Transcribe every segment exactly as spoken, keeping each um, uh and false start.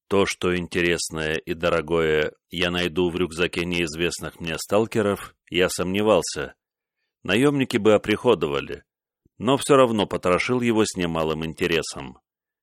То, что интересное и дорогое я найду в рюкзаке неизвестных мне сталкеров, я сомневался. Наемники бы оприходовали, но все равно потрошил его с немалым интересом.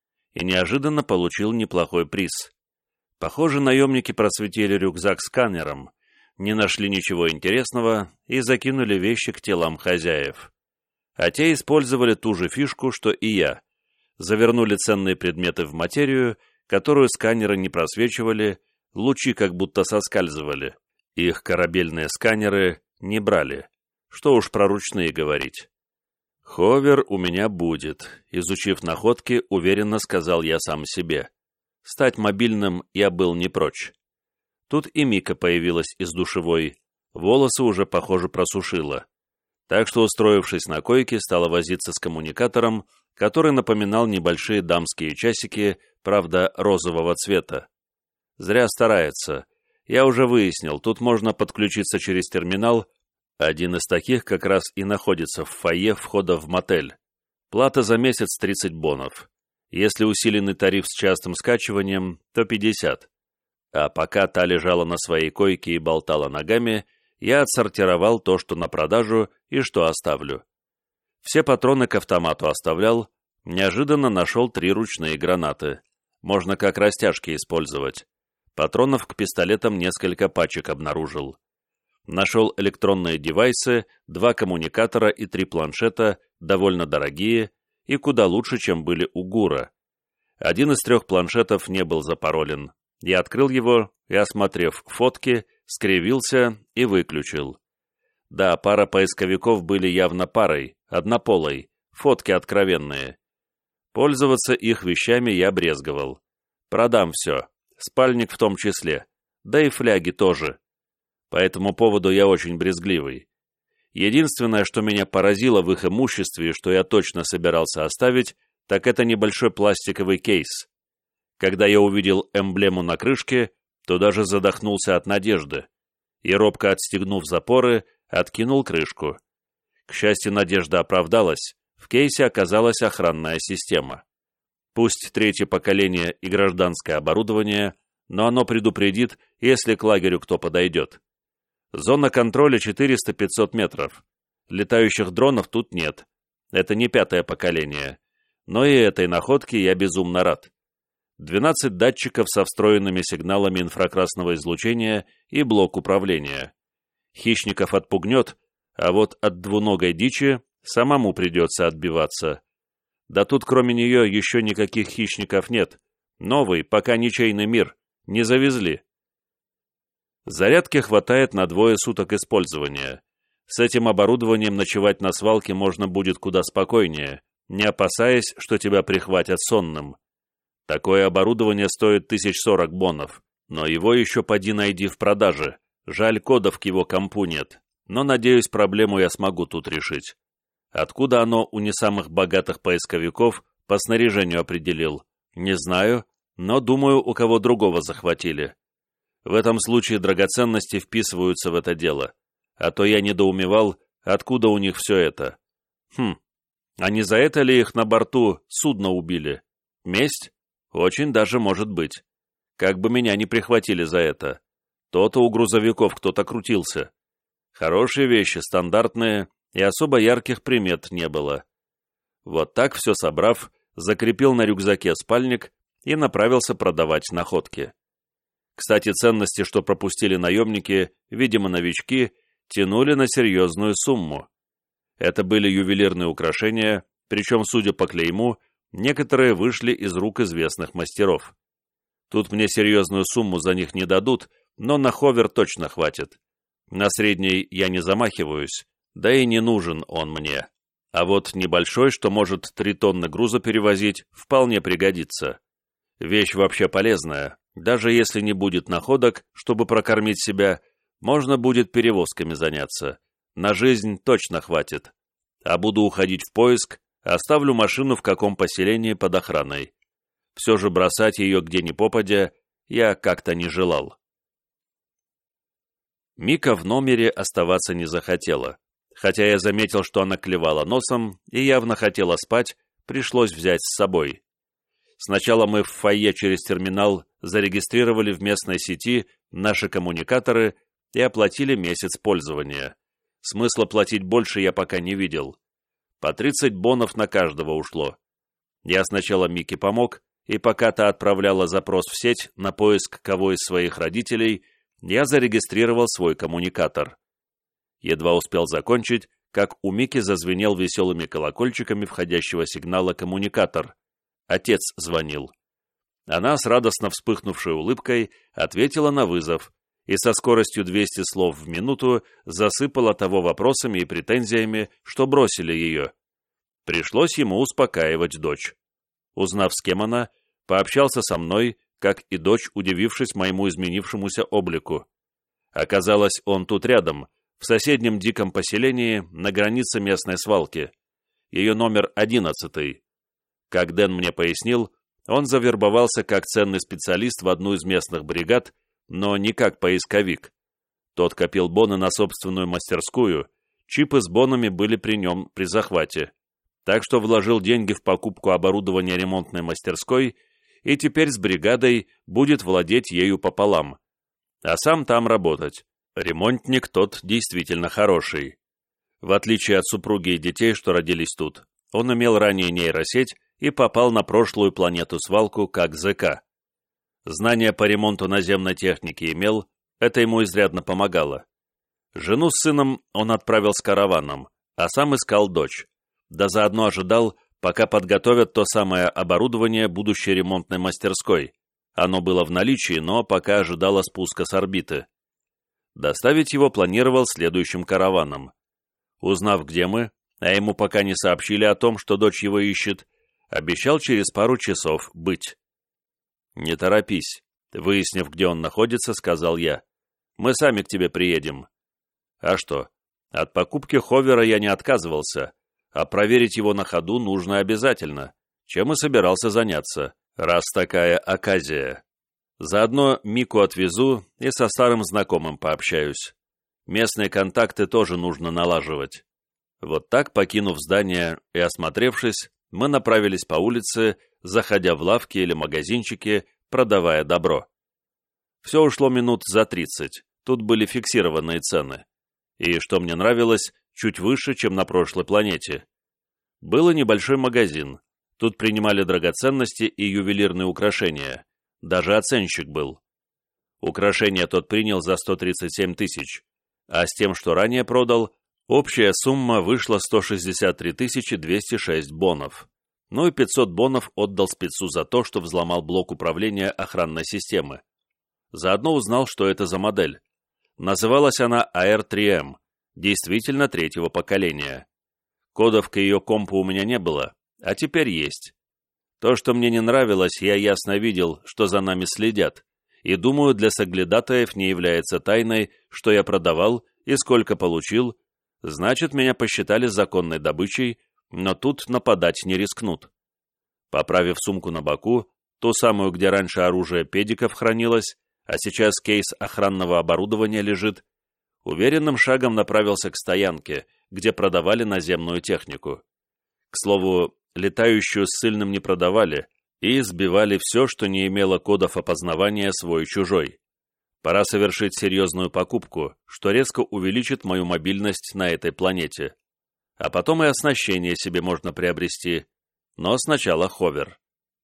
И неожиданно получил неплохой приз. Похоже, наемники просветили рюкзак сканером, не нашли ничего интересного и закинули вещи к телам хозяев. А те использовали ту же фишку, что и я. Завернули ценные предметы в материю, которую сканеры не просвечивали, лучи как будто соскальзывали. Их корабельные сканеры не брали. Что уж про ручные говорить. «Ховер у меня будет», — изучив находки, уверенно сказал я сам себе. Стать мобильным я был не прочь. Тут и Мика появилась из душевой. Волосы уже, похоже, просушила. Так что, устроившись на койке, стала возиться с коммуникатором, который напоминал небольшие дамские часики, правда, розового цвета. Зря старается. Я уже выяснил, тут можно подключиться через терминал. Один из таких как раз и находится в фойе входа в мотель. Плата за месяц тридцать бонов. Если усиленный тариф с частым скачиванием, то пятьдесят. А пока та лежала на своей койке и болтала ногами, я отсортировал то, что на продажу и что оставлю. Все патроны к автомату оставлял, неожиданно нашел три ручные гранаты. Можно как растяжки использовать. Патронов к пистолетам несколько пачек обнаружил. Нашел электронные девайсы, два коммуникатора и три планшета, довольно дорогие и куда лучше, чем были у Гура. Один из трех планшетов не был запаролен. Я открыл его и, осмотрев фотки, скривился и выключил. Да, пара поисковиков были явно парой, однополой, фотки откровенные. Пользоваться их вещами я брезговал. Продам все, спальник в том числе, да и фляги тоже. По этому поводу я очень брезгливый. Единственное, что меня поразило в их имуществе и что я точно собирался оставить, так это небольшой пластиковый кейс. Когда я увидел эмблему на крышке, то даже задохнулся от надежды и, робко отстегнув запоры, откинул крышку. К счастью, надежда оправдалась, в кейсе оказалась охранная система. Пусть третье поколение и гражданское оборудование, но оно предупредит, если к лагерю кто подойдет. Зона контроля четыреста-пятьсот метров. Летающих дронов тут нет. Это не пятое поколение. Но и этой находке я безумно рад. двенадцать датчиков со встроенными сигналами инфракрасного излучения и блок управления. Хищников отпугнет, а вот от двуногой дичи самому придется отбиваться. Да тут кроме нее еще никаких хищников нет. Новый, пока ничейный мир. Не завезли. Зарядки хватает на двое суток использования. С этим оборудованием ночевать на свалке можно будет куда спокойнее, не опасаясь, что тебя прихватят сонным. Такое оборудование стоит тысяч сорок бонов, но его еще поди найди в продаже. Жаль, кодов к его компу нет, но, надеюсь, проблему я смогу тут решить. Откуда оно у не самых богатых поисковиков по снаряжению определил? Не знаю, но, думаю, у кого другого захватили. В этом случае драгоценности вписываются в это дело, а то я недоумевал, откуда у них все это. Хм, а не за это ли их на борту судно убили? Месть? Очень даже может быть. Как бы меня не прихватили за это. То-то у грузовиков кто-то крутился. Хорошие вещи, стандартные, и особо ярких примет не было. Вот так все собрав, закрепил на рюкзаке спальник и направился продавать находки. Кстати, ценности, что пропустили наемники, видимо, новички, тянули на серьезную сумму. Это были ювелирные украшения, причем, судя по клейму, некоторые вышли из рук известных мастеров. Тут мне серьезную сумму за них не дадут, но на ховер точно хватит. На средний я не замахиваюсь, да и не нужен он мне. А вот небольшой, что может три тонны груза перевозить, вполне пригодится. Вещь вообще полезная. Даже если не будет находок, чтобы прокормить себя, можно будет перевозками заняться. На жизнь точно хватит. А буду уходить в поиск, оставлю машину в каком поселении под охраной. Все же бросать ее где ни попадя я как-то не желал. Мика в номере оставаться не захотела. Хотя я заметил, что она клевала носом и явно хотела спать, пришлось взять с собой. Сначала мы в фойе через терминал зарегистрировали в местной сети наши коммуникаторы и оплатили месяц пользования. Смысла платить больше я пока не видел. По тридцать бонов на каждого ушло. Я сначала Мике помог, и пока та отправляла запрос в сеть на поиск кого из своих родителей, я зарегистрировал свой коммуникатор. Едва успел закончить, как у Мики зазвенел веселыми колокольчиками входящего сигнала коммуникатор. Отец звонил. Она с радостно вспыхнувшей улыбкой ответила на вызов и со скоростью двести слов в минуту засыпала того вопросами и претензиями, что бросили ее. Пришлось ему успокаивать дочь. Узнав, с кем она, пообщался со мной, как и дочь, удивившись моему изменившемуся облику. Оказалось, он тут рядом, в соседнем диком поселении на границе местной свалки. Ее номер одиннадцатый. Как Дэн мне пояснил, он завербовался как ценный специалист в одну из местных бригад, но не как поисковик. Тот копил боны на собственную мастерскую, чипы с бонами были при нем при захвате. Так что вложил деньги в покупку оборудования ремонтной мастерской и теперь с бригадой будет владеть ею пополам. А сам там работать. Ремонтник тот действительно хороший. В отличие от супруги и детей, что родились тут, он имел ранее нейросеть и попал на прошлую планету-свалку как ЗК. Знания по ремонту наземной техники имел, это ему изрядно помогало. Жену с сыном он отправил с караваном, а сам искал дочь. Да заодно ожидал, пока подготовят то самое оборудование будущей ремонтной мастерской. Оно было в наличии, но пока ожидало спуска с орбиты. Доставить его планировал следующим караваном. Узнав, где мы, а ему пока не сообщили о том, что дочь его ищет, обещал через пару часов быть. «Не торопись», — выяснив, где он находится, сказал я. «Мы сами к тебе приедем». А что, от покупки ховера я не отказывался, а проверить его на ходу нужно обязательно, чем и собирался заняться, раз такая оказия. Заодно Мику отвезу и со старым знакомым пообщаюсь. Местные контакты тоже нужно налаживать. Вот так, покинув здание и осмотревшись, мы направились по улице, заходя в лавки или магазинчики, продавая добро. Все ушло минут за тридцать, тут были фиксированные цены. И, что мне нравилось, чуть выше, чем на прошлой планете. Был и небольшой магазин, тут принимали драгоценности и ювелирные украшения, даже оценщик был. Украшения тот принял за сто тридцать семь тысяч, а с тем, что ранее продал, общая сумма вышла сто шестьдесят три тысячи двести шесть бонов. Ну и пятьсот бонов отдал спецу за то, что взломал блок управления охранной системы. Заодно узнал, что это за модель. Называлась она а эр три эм, действительно третьего поколения. Кодов к ее компу у меня не было, а теперь есть. То, что мне не нравилось, я ясно видел, что за нами следят, и думаю, для соглядатаев не является тайной, что я продавал и сколько получил, значит, меня посчитали законной добычей, но тут нападать не рискнут. Поправив сумку на боку, ту самую, где раньше оружие педиков хранилось, а сейчас кейс охранного оборудования лежит, уверенным шагом направился к стоянке, где продавали наземную технику. К слову, летающую с ссыльным не продавали и избивали все, что не имело кодов опознавания свой-чужой. Пора совершить серьезную покупку, что резко увеличит мою мобильность на этой планете. А потом и оснащение себе можно приобрести, но сначала ховер.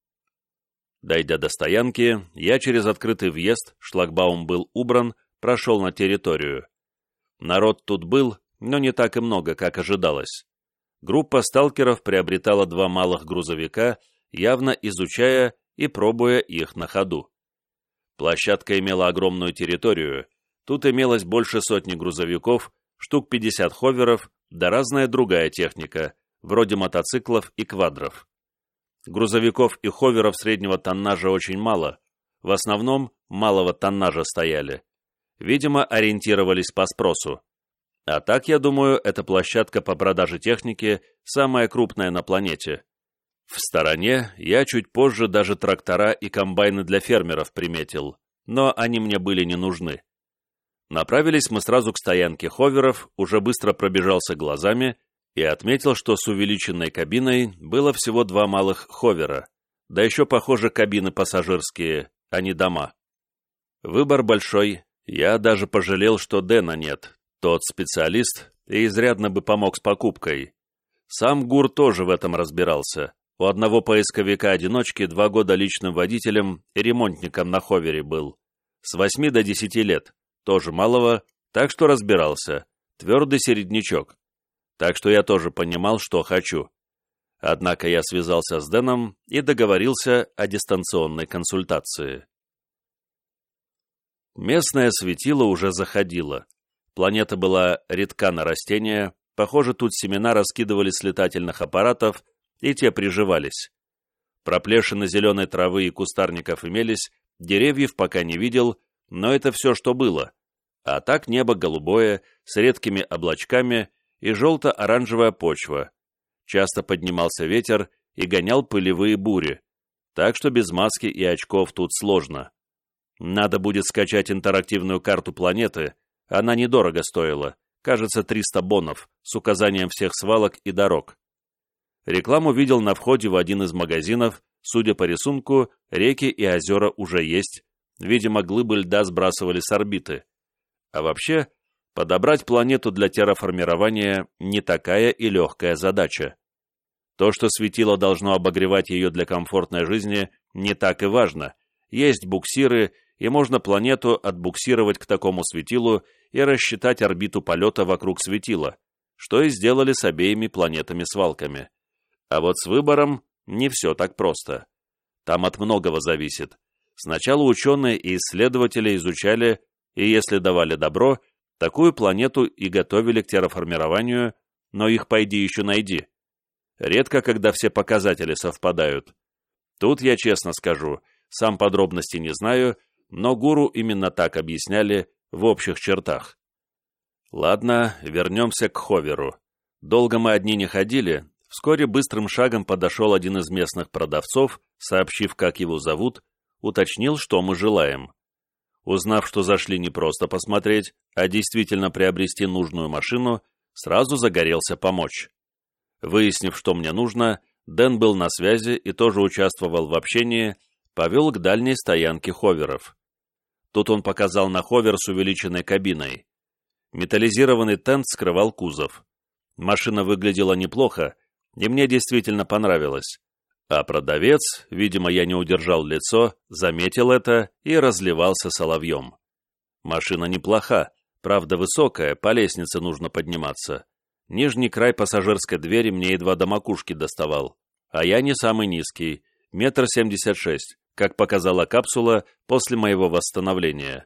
Дойдя до стоянки, я через открытый въезд, шлагбаум был убран, прошел на территорию. Народ тут был, но не так и много, как ожидалось. Группа сталкеров приобретала два малых грузовика, явно изучая и пробуя их на ходу. Площадка имела огромную территорию, тут имелось больше сотни грузовиков, штук пятьдесят ховеров, да разная другая техника, вроде мотоциклов и квадров. Грузовиков и ховеров среднего тоннажа очень мало, в основном малого тоннажа стояли. Видимо, ориентировались по спросу. А так, я думаю, эта площадка по продаже техники самая крупная на планете. В стороне я чуть позже даже трактора и комбайны для фермеров приметил, но они мне были не нужны. Направились мы сразу к стоянке ховеров, уже быстро пробежался глазами и отметил, что с увеличенной кабиной было всего два малых ховера, да еще, похоже, кабины пассажирские, а не дома. Выбор большой, я даже пожалел, что Дэна нет, тот специалист, и изрядно бы помог с покупкой. Сам Гур тоже в этом разбирался. У одного поисковика-одиночки два года личным водителем и ремонтником на ховере был. С восьми до десяти лет, тоже малого, так что разбирался, твердый середнячок. Так что я тоже понимал, что хочу. Однако я связался с Дэном и договорился о дистанционной консультации. Местное светило уже заходило. Планета была редка на растения, похоже, тут семена раскидывали с летательных аппаратов, и те приживались. Проплешины зеленой травы и кустарников имелись, деревьев пока не видел, но это все, что было. А так небо голубое, с редкими облачками и желто-оранжевая почва. Часто поднимался ветер и гонял пылевые бури, так что без маски и очков тут сложно. Надо будет скачать интерактивную карту планеты, она недорого стоила, кажется, триста бонов, с указанием всех свалок и дорог. Рекламу видел на входе в один из магазинов, судя по рисунку, реки и озера уже есть, видимо, глыбы льда сбрасывали с орбиты. А вообще, подобрать планету для терраформирования не такая и легкая задача. То, что светило должно обогревать ее для комфортной жизни, не так и важно. Есть буксиры, и можно планету отбуксировать к такому светилу и рассчитать орбиту полета вокруг светила, что и сделали с обеими планетами-свалками. А вот с выбором не все так просто. Там от многого зависит. Сначала ученые и исследователи изучали, и если давали добро, такую планету и готовили к терраформированию, но их пойди еще найди. Редко, когда все показатели совпадают. Тут я честно скажу, сам подробностей не знаю, но гуру именно так объясняли в общих чертах. Ладно, вернемся к ховеру. Долго мы одни не ходили. Вскоре быстрым шагом подошел один из местных продавцов, сообщив, как его зовут, уточнил, что мы желаем. Узнав, что зашли не просто посмотреть, а действительно приобрести нужную машину, сразу загорелся помочь. Выяснив, что мне нужно, Дэн был на связи и тоже участвовал в общении, повел к дальней стоянке ховеров. Тут он показал на ховер с увеличенной кабиной. Металлизированный тент скрывал кузов. Машина выглядела неплохо, и мне действительно понравилось. А продавец, видимо, я не удержал лицо, заметил это и разливался соловьем. Машина неплоха, правда высокая, по лестнице нужно подниматься. Нижний край пассажирской двери мне едва до макушки доставал, а я не самый низкий, метр семьдесят шесть, как показала капсула после моего восстановления.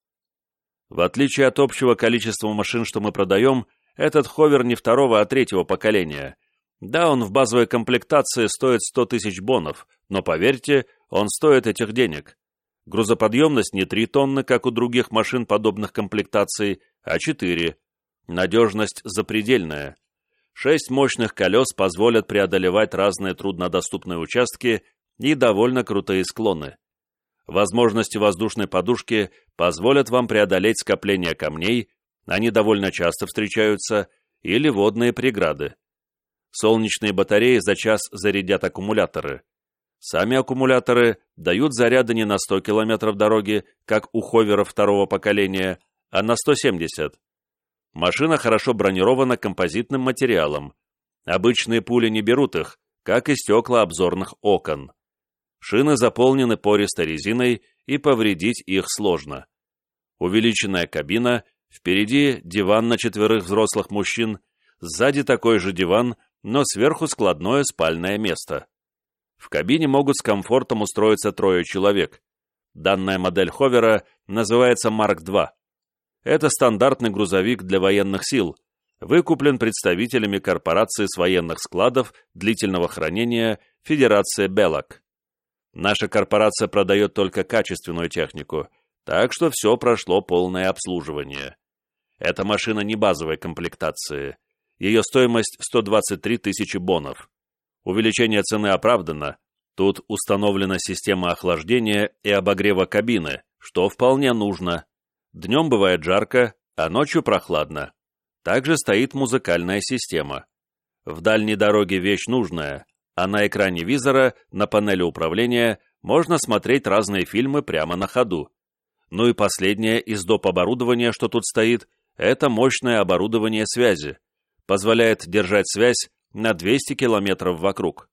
В отличие от общего количества машин, что мы продаем, этот ховер не второго, а третьего поколения. Да, он в базовой комплектации стоит сто тысяч бонов, но, поверьте, он стоит этих денег. Грузоподъемность не три тонны, как у других машин подобных комплектаций, а четыре. Надежность запредельная. Шесть мощных колес позволят преодолевать разные труднодоступные участки и довольно крутые склоны. Возможности воздушной подушки позволят вам преодолеть скопление камней, они довольно часто встречаются, или водные преграды. Солнечные батареи за час зарядят аккумуляторы. Сами аккумуляторы дают заряды не на сто километров дороги, как у ховеров второго поколения, а на сто семьдесят. Машина хорошо бронирована композитным материалом. Обычные пули не берут их, как и стекла обзорных окон. Шины заполнены пористой резиной, и повредить их сложно. Увеличенная кабина, впереди диван на четверых взрослых мужчин, сзади такой же диван, но сверху складное спальное место. В кабине могут с комфортом устроиться трое человек. Данная модель ховера называется Марк два. Это стандартный грузовик для военных сил, выкуплен представителями корпорации с военных складов длительного хранения Федерация Беллок. Наша корпорация продает только качественную технику, так что все прошло полное обслуживание. Эта машина не базовой комплектации. Ее стоимость сто двадцать три тысячи бонов. Увеличение цены оправдано. Тут установлена система охлаждения и обогрева кабины, что вполне нужно. Днем бывает жарко, а ночью прохладно. Также стоит музыкальная система. В дальней дороге вещь нужная, а на экране визора на панели управления можно смотреть разные фильмы прямо на ходу. Ну и последнее из доп. Оборудования, что тут стоит, это мощное оборудование связи. Позволяет держать связь на двести километров вокруг.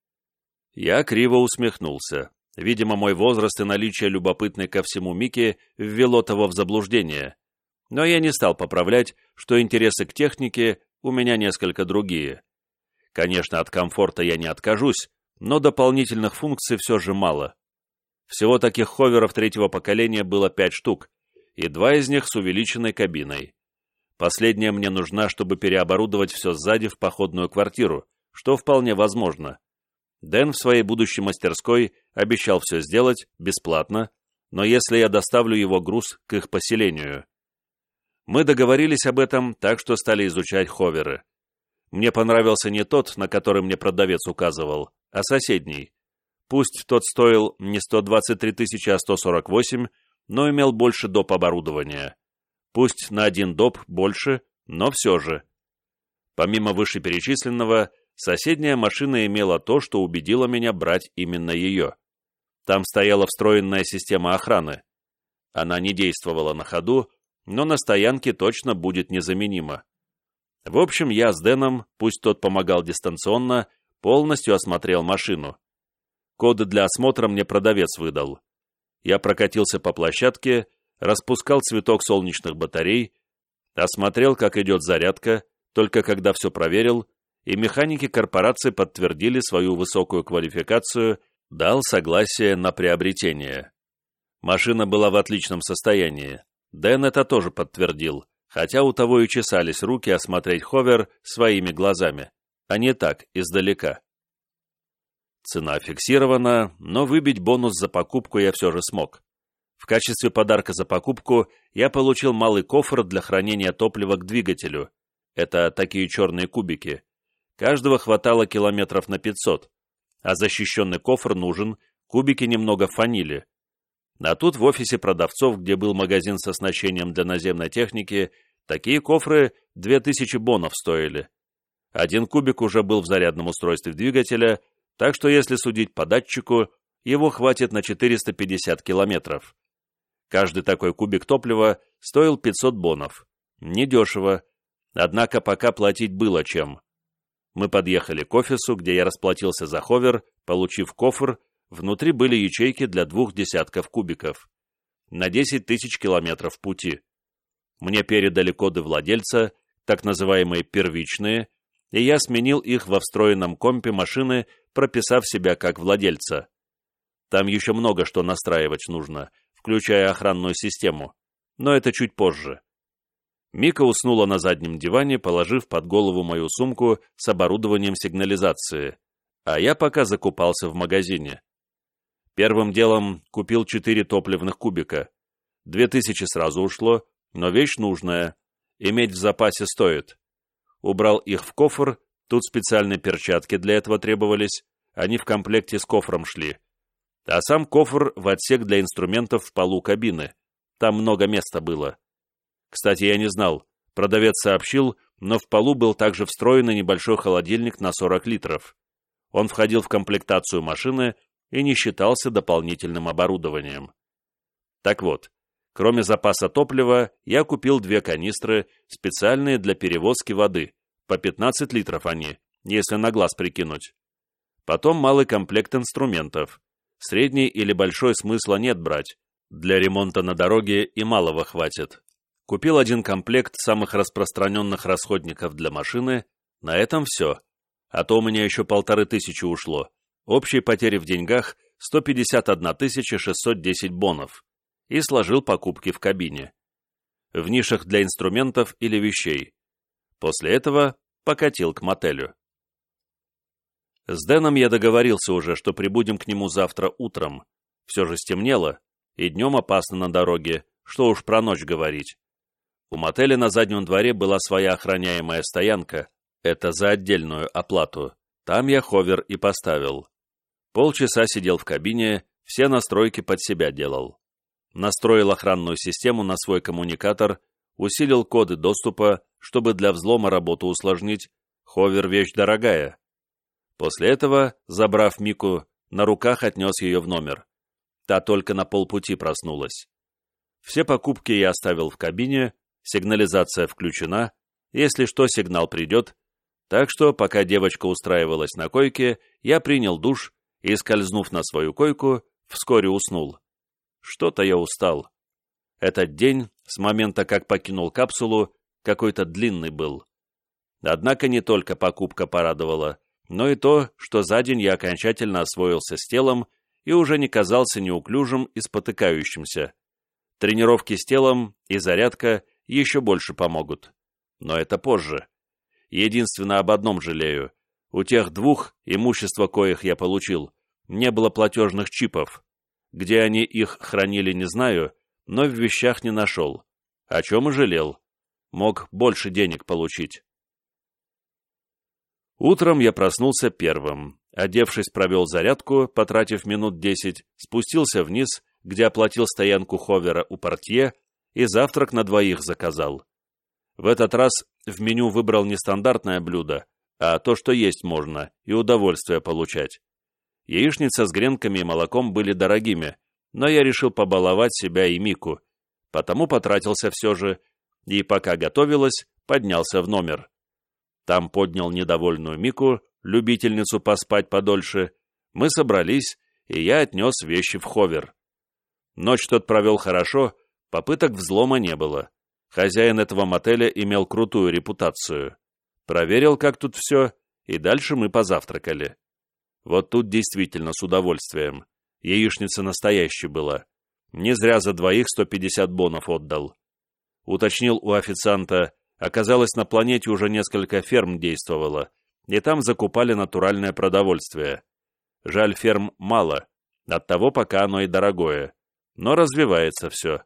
Я криво усмехнулся. Видимо, мой возраст и наличие любопытной ко всему Мики ввело того в заблуждение. Но я не стал поправлять, что интересы к технике у меня несколько другие. Конечно, от комфорта я не откажусь, но дополнительных функций все же мало. Всего таких ховеров третьего поколения было пять штук, и два из них с увеличенной кабиной. Последняя мне нужна, чтобы переоборудовать все сзади в походную квартиру, что вполне возможно. Дэн в своей будущей мастерской обещал все сделать бесплатно, но если я доставлю его груз к их поселению. Мы договорились об этом, так что стали изучать ховеры. Мне понравился не тот, на который мне продавец указывал, а соседний. Пусть тот стоил не сто двадцать три тысячи, а сто сорок восемь, но имел больше доп. Оборудования. Пусть на один доп. Больше, но все же. Помимо вышеперечисленного, соседняя машина имела то, что убедило меня брать именно ее. Там стояла встроенная система охраны. Она не действовала на ходу, но на стоянке точно будет незаменима. В общем, я с Дэном, пусть тот помогал дистанционно, полностью осмотрел машину. Коды для осмотра мне продавец выдал. Я прокатился по площадке, распускал цветок солнечных батарей, осмотрел, как идет зарядка, только когда все проверил, и механики корпорации подтвердили свою высокую квалификацию, дал согласие на приобретение. Машина была в отличном состоянии. Дэн это тоже подтвердил, хотя у того и чесались руки осмотреть ховер своими глазами, а не так, издалека. Цена фиксирована, но выбить бонус за покупку я все же смог. В качестве подарка за покупку я получил малый кофр для хранения топлива к двигателю. Это такие черные кубики. Каждого хватало километров на пятьсот, а защищенный кофр нужен, кубики немного фанили. А тут в офисе продавцов, где был магазин с оснащением для наземной техники, такие кофры две тысячи бонов стоили. Один кубик уже был в зарядном устройстве двигателя, так что если судить по датчику, его хватит на четыреста пятьдесят километров. Каждый такой кубик топлива стоил пятьсот бонов. Недешево, однако пока платить было чем. Мы подъехали к офису, где я расплатился за ховер, получив кофр, внутри были ячейки для двух десятков кубиков. На десять тысяч километров пути. Мне передали коды владельца, так называемые первичные, и я сменил их во встроенном компе машины, прописав себя как владельца. Там еще много что настраивать нужно, включая охранную систему, но это чуть позже. Мика уснула на заднем диване, положив под голову мою сумку с оборудованием сигнализации, а я пока закупался в магазине. Первым делом купил четыре топливных кубика. Две тысячи сразу ушло, но вещь нужная, иметь в запасе стоит. Убрал их в кофр, тут специальные перчатки для этого требовались, они в комплекте с кофром шли. А сам кофр в отсек для инструментов в полу кабины. Там много места было. Кстати, я не знал, продавец сообщил, но в полу был также встроенный небольшой холодильник на сорок литров. Он входил в комплектацию машины и не считался дополнительным оборудованием. Так вот, кроме запаса топлива, я купил две канистры, специальные для перевозки воды, по пятнадцать литров они, если на глаз прикинуть. Потом малый комплект инструментов. Средний или большой смысла нет брать, для ремонта на дороге и малого хватит. Купил один комплект самых распространенных расходников для машины, на этом все, а то у меня еще полторы тысячи ушло. Общие потери в деньгах сто пятьдесят одна тысяча шестьсот десять бонов, и сложил покупки в кабине. В нишах для инструментов или вещей. После этого покатил к мотелю. С Дэном я договорился уже, что прибудем к нему завтра утром. Все же стемнело, и днем опасно на дороге, что уж про ночь говорить. У мотеля на заднем дворе была своя охраняемая стоянка, это за отдельную оплату. Там я ховер и поставил. Полчаса сидел в кабине, все настройки под себя делал. Настроил охранную систему на свой коммуникатор, усилил коды доступа, чтобы для взлома работу усложнить. Ховер — вещь дорогая. После этого, забрав Мику, на руках отнес ее в номер. Та только на полпути проснулась. Все покупки я оставил в кабине, сигнализация включена, если что, сигнал придет, так что, пока девочка устраивалась на койке, я принял душ и, скользнув на свою койку, вскоре уснул. Что-то я устал. Этот день, с момента, как покинул капсулу, какой-то длинный был. Однако не только покупка порадовала, но и то, что за день я окончательно освоился с телом и уже не казался неуклюжим и спотыкающимся. Тренировки с телом и зарядка еще больше помогут. Но это позже. Единственно об одном жалею. У тех двух, имущество коих я получил, не было платежных чипов. Где они их хранили, не знаю, но в вещах не нашел. О чем и жалел. Мог больше денег получить. Утром я проснулся первым. Одевшись, провел зарядку, потратив минут десять, спустился вниз, где оплатил стоянку ховера у портье и завтрак на двоих заказал. В этот раз в меню выбрал не стандартное блюдо, а то, что есть можно, и удовольствие получать. Яичница с гренками и молоком были дорогими, но я решил побаловать себя и Мику, потому потратился все же, и пока готовилась, поднялся в номер. Там поднял недовольную Мику, любительницу поспать подольше, мы собрались, и я отнес вещи в ховер. Ночь тот провел хорошо, попыток взлома не было. Хозяин этого мотеля имел крутую репутацию. Проверил, как тут все, и дальше мы позавтракали. Вот тут действительно с удовольствием. Яичница настоящая была. Не зря за двоих сто пятьдесят бонов отдал. Уточнил у официанта, оказалось, на планете уже несколько ферм действовало, и там закупали натуральное продовольствие. Жаль, ферм мало, оттого пока оно и дорогое, но развивается все.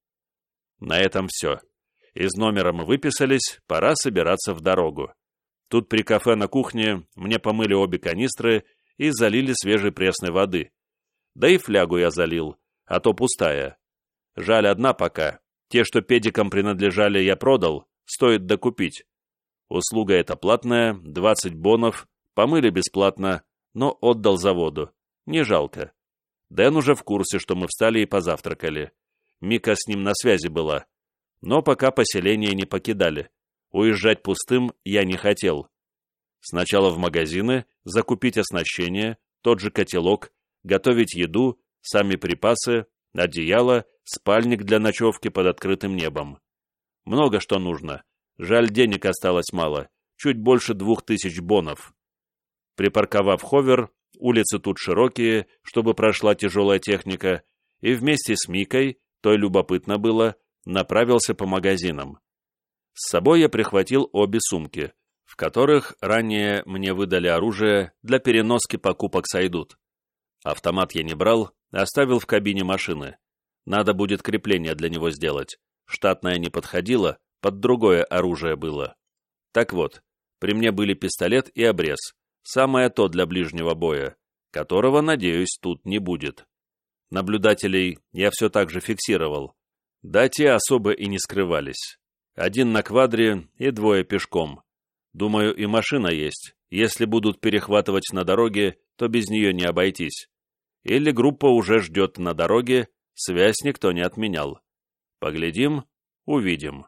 На этом все. Из номера мы выписались, пора собираться в дорогу. Тут при кафе на кухне мне помыли обе канистры и залили свежей пресной воды. Да и флягу я залил, а то пустая. Жаль, одна пока. Те, что педикам принадлежали, я продал, стоит докупить. Услуга эта платная, двадцать бонов, помыли бесплатно, но отдал за воду. Не жалко. Дэн уже в курсе, что мы встали и позавтракали. Мика с ним на связи была. Но пока поселение не покидали. Уезжать пустым я не хотел. Сначала в магазины, закупить оснащение, тот же котелок, готовить еду, сами припасы, одеяло, спальник для ночевки под открытым небом. Много что нужно. Жаль, денег осталось мало, чуть больше двух тысяч бонов. Припарковав ховер, улицы тут широкие, чтобы прошла тяжелая техника, и вместе с Микой, то и любопытно было, направился по магазинам. С собой я прихватил обе сумки, в которых ранее мне выдали оружие, для переноски покупок сойдут. Автомат я не брал, оставил в кабине машины. Надо будет крепление для него сделать. Штатное не подходило, под другое оружие было. Так вот, при мне были пистолет и обрез, самое то для ближнего боя, которого, надеюсь, тут не будет. Наблюдателей я все так же фиксировал. Да те особо и не скрывались. Один на квадре и двое пешком. Думаю, и машина есть. Если будут перехватывать на дороге, то без нее не обойтись. Или группа уже ждет на дороге, связь никто не отменял. Поглядим, увидим.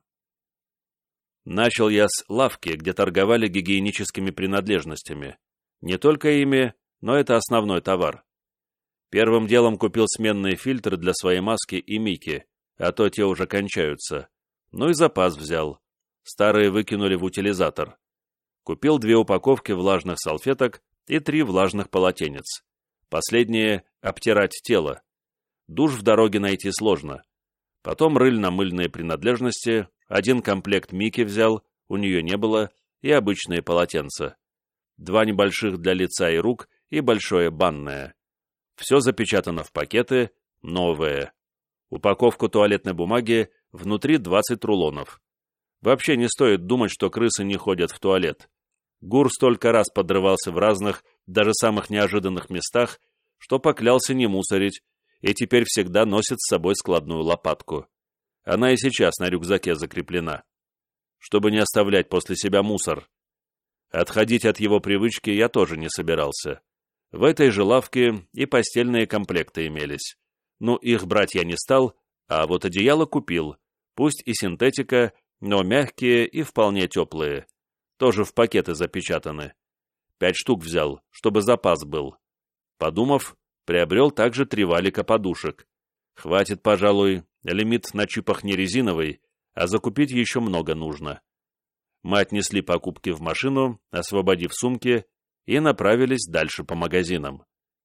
Начал я с лавки, где торговали гигиеническими принадлежностями. Не только ими, но это основной товар. Первым делом купил сменные фильтры для своей маски и Мики, а то те уже кончаются. Ну и запас взял. Старые выкинули в утилизатор. Купил две упаковки влажных салфеток и три влажных полотенец. Последнее — обтирать тело. Душ в дороге найти сложно. Потом рыльно-мыльные принадлежности, один комплект Мики взял, у нее не было, и обычные полотенца. Два небольших для лица и рук и большое банное. Все запечатано в пакеты, новые. Упаковку туалетной бумаги, внутри двадцать рулонов. Вообще не стоит думать, что крысы не ходят в туалет. Гур столько раз подрывался в разных, даже самых неожиданных местах, что поклялся не мусорить, и теперь всегда носит с собой складную лопатку. Она и сейчас на рюкзаке закреплена. Чтобы не оставлять после себя мусор. Отходить от его привычки я тоже не собирался. В этой же лавке и постельные комплекты имелись. Ну, их брать я не стал, а вот одеяло купил, пусть и синтетика, но мягкие и вполне теплые. Тоже в пакеты запечатаны. Пять штук взял, чтобы запас был. Подумав, приобрел также три валика подушек. Хватит, пожалуй, лимит на чипах не резиновый, а закупить еще много нужно. Мы отнесли покупки в машину, освободив сумки, и направились дальше по магазинам.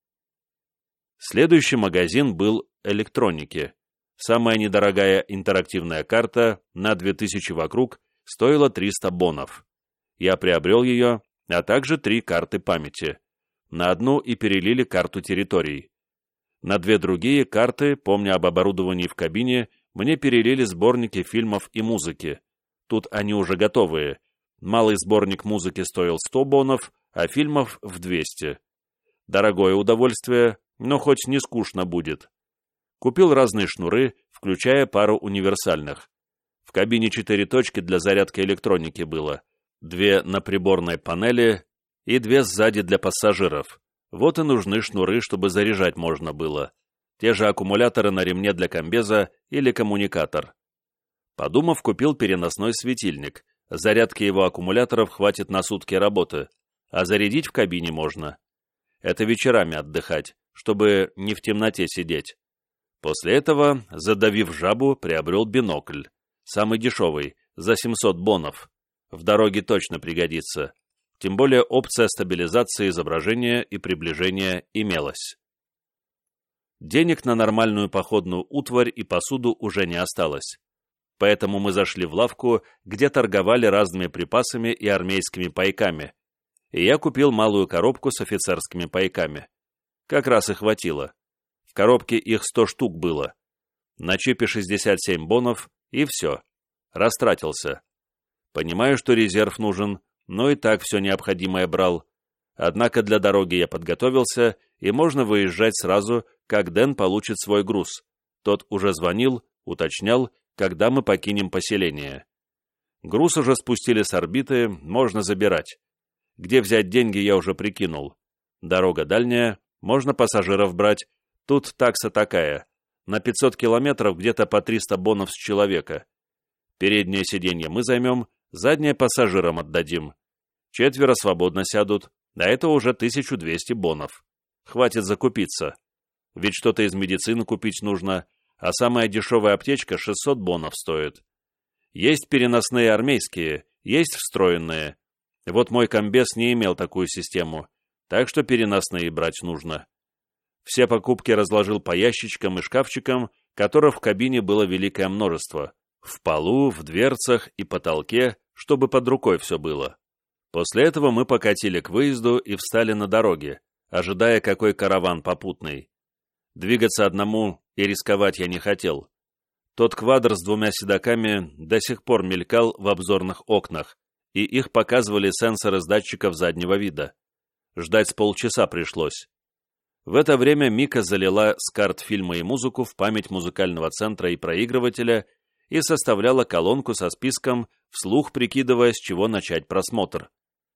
Следующий магазин был электроники. Самая недорогая интерактивная карта на две тысячи вокруг стоила триста бонов. Я приобрел ее, а также три карты памяти. На одну и перелили карту территорий. На две другие карты, помня об оборудовании в кабине, мне перелили сборники фильмов и музыки. Тут они уже готовые. Малый сборник музыки стоил сто бонов, а фильмов в двести. Дорогое удовольствие, но хоть не скучно будет. Купил разные шнуры, включая пару универсальных. В кабине четыре точки для зарядки электроники было. Две на приборной панели и две сзади для пассажиров. Вот и нужны шнуры, чтобы заряжать можно было. Те же аккумуляторы на ремне для комбеза или коммуникатор. Подумав, купил переносной светильник. Зарядки его аккумуляторов хватит на сутки работы, а зарядить в кабине можно. Это вечерами отдыхать, чтобы не в темноте сидеть. После этого, задавив жабу, приобрел бинокль. Самый дешевый, за семьсот бонов. В дороге точно пригодится. Тем более опция стабилизации изображения и приближения имелась. Денег на нормальную походную утварь и посуду уже не осталось. Поэтому мы зашли в лавку, где торговали разными припасами и армейскими пайками, и я купил малую коробку с офицерскими пайками. Как раз и хватило. В коробке их сто штук было. На чипе шестьдесят семь бонов, и все. Растратился. Понимаю, что резерв нужен, но и так все необходимое брал. Однако для дороги я подготовился, и можно выезжать сразу, как Дэн получит свой груз. Тот уже звонил, уточнял, когда мы покинем поселение. Груз уже спустили с орбиты, можно забирать. Где взять деньги, я уже прикинул. Дорога дальняя, можно пассажиров брать. Тут такса такая. На пятьсот километров где-то по триста бонов с человека. Переднее сиденье мы займем, заднее пассажирам отдадим. Четверо свободно сядут, а это уже тысяча двести бонов. Хватит закупиться. Ведь что-то из медицины купить нужно, а самая дешевая аптечка шестьсот бонов стоит. Есть переносные армейские, есть встроенные. Вот мой комбез не имел такую систему, так что переносные брать нужно. Все покупки разложил по ящичкам и шкафчикам, которых в кабине было великое множество. В полу, в дверцах и потолке, чтобы под рукой все было. После этого мы покатили к выезду и встали на дороге, ожидая, какой караван попутный. Двигаться одному и рисковать я не хотел. Тот квадр с двумя седаками до сих пор мелькал в обзорных окнах, и их показывали сенсоры с датчиков заднего вида. Ждать с полчаса пришлось. В это время Мика залила с карт фильма и музыку в память музыкального центра и проигрывателя и составляла колонку со списком, вслух прикидывая, с чего начать просмотр.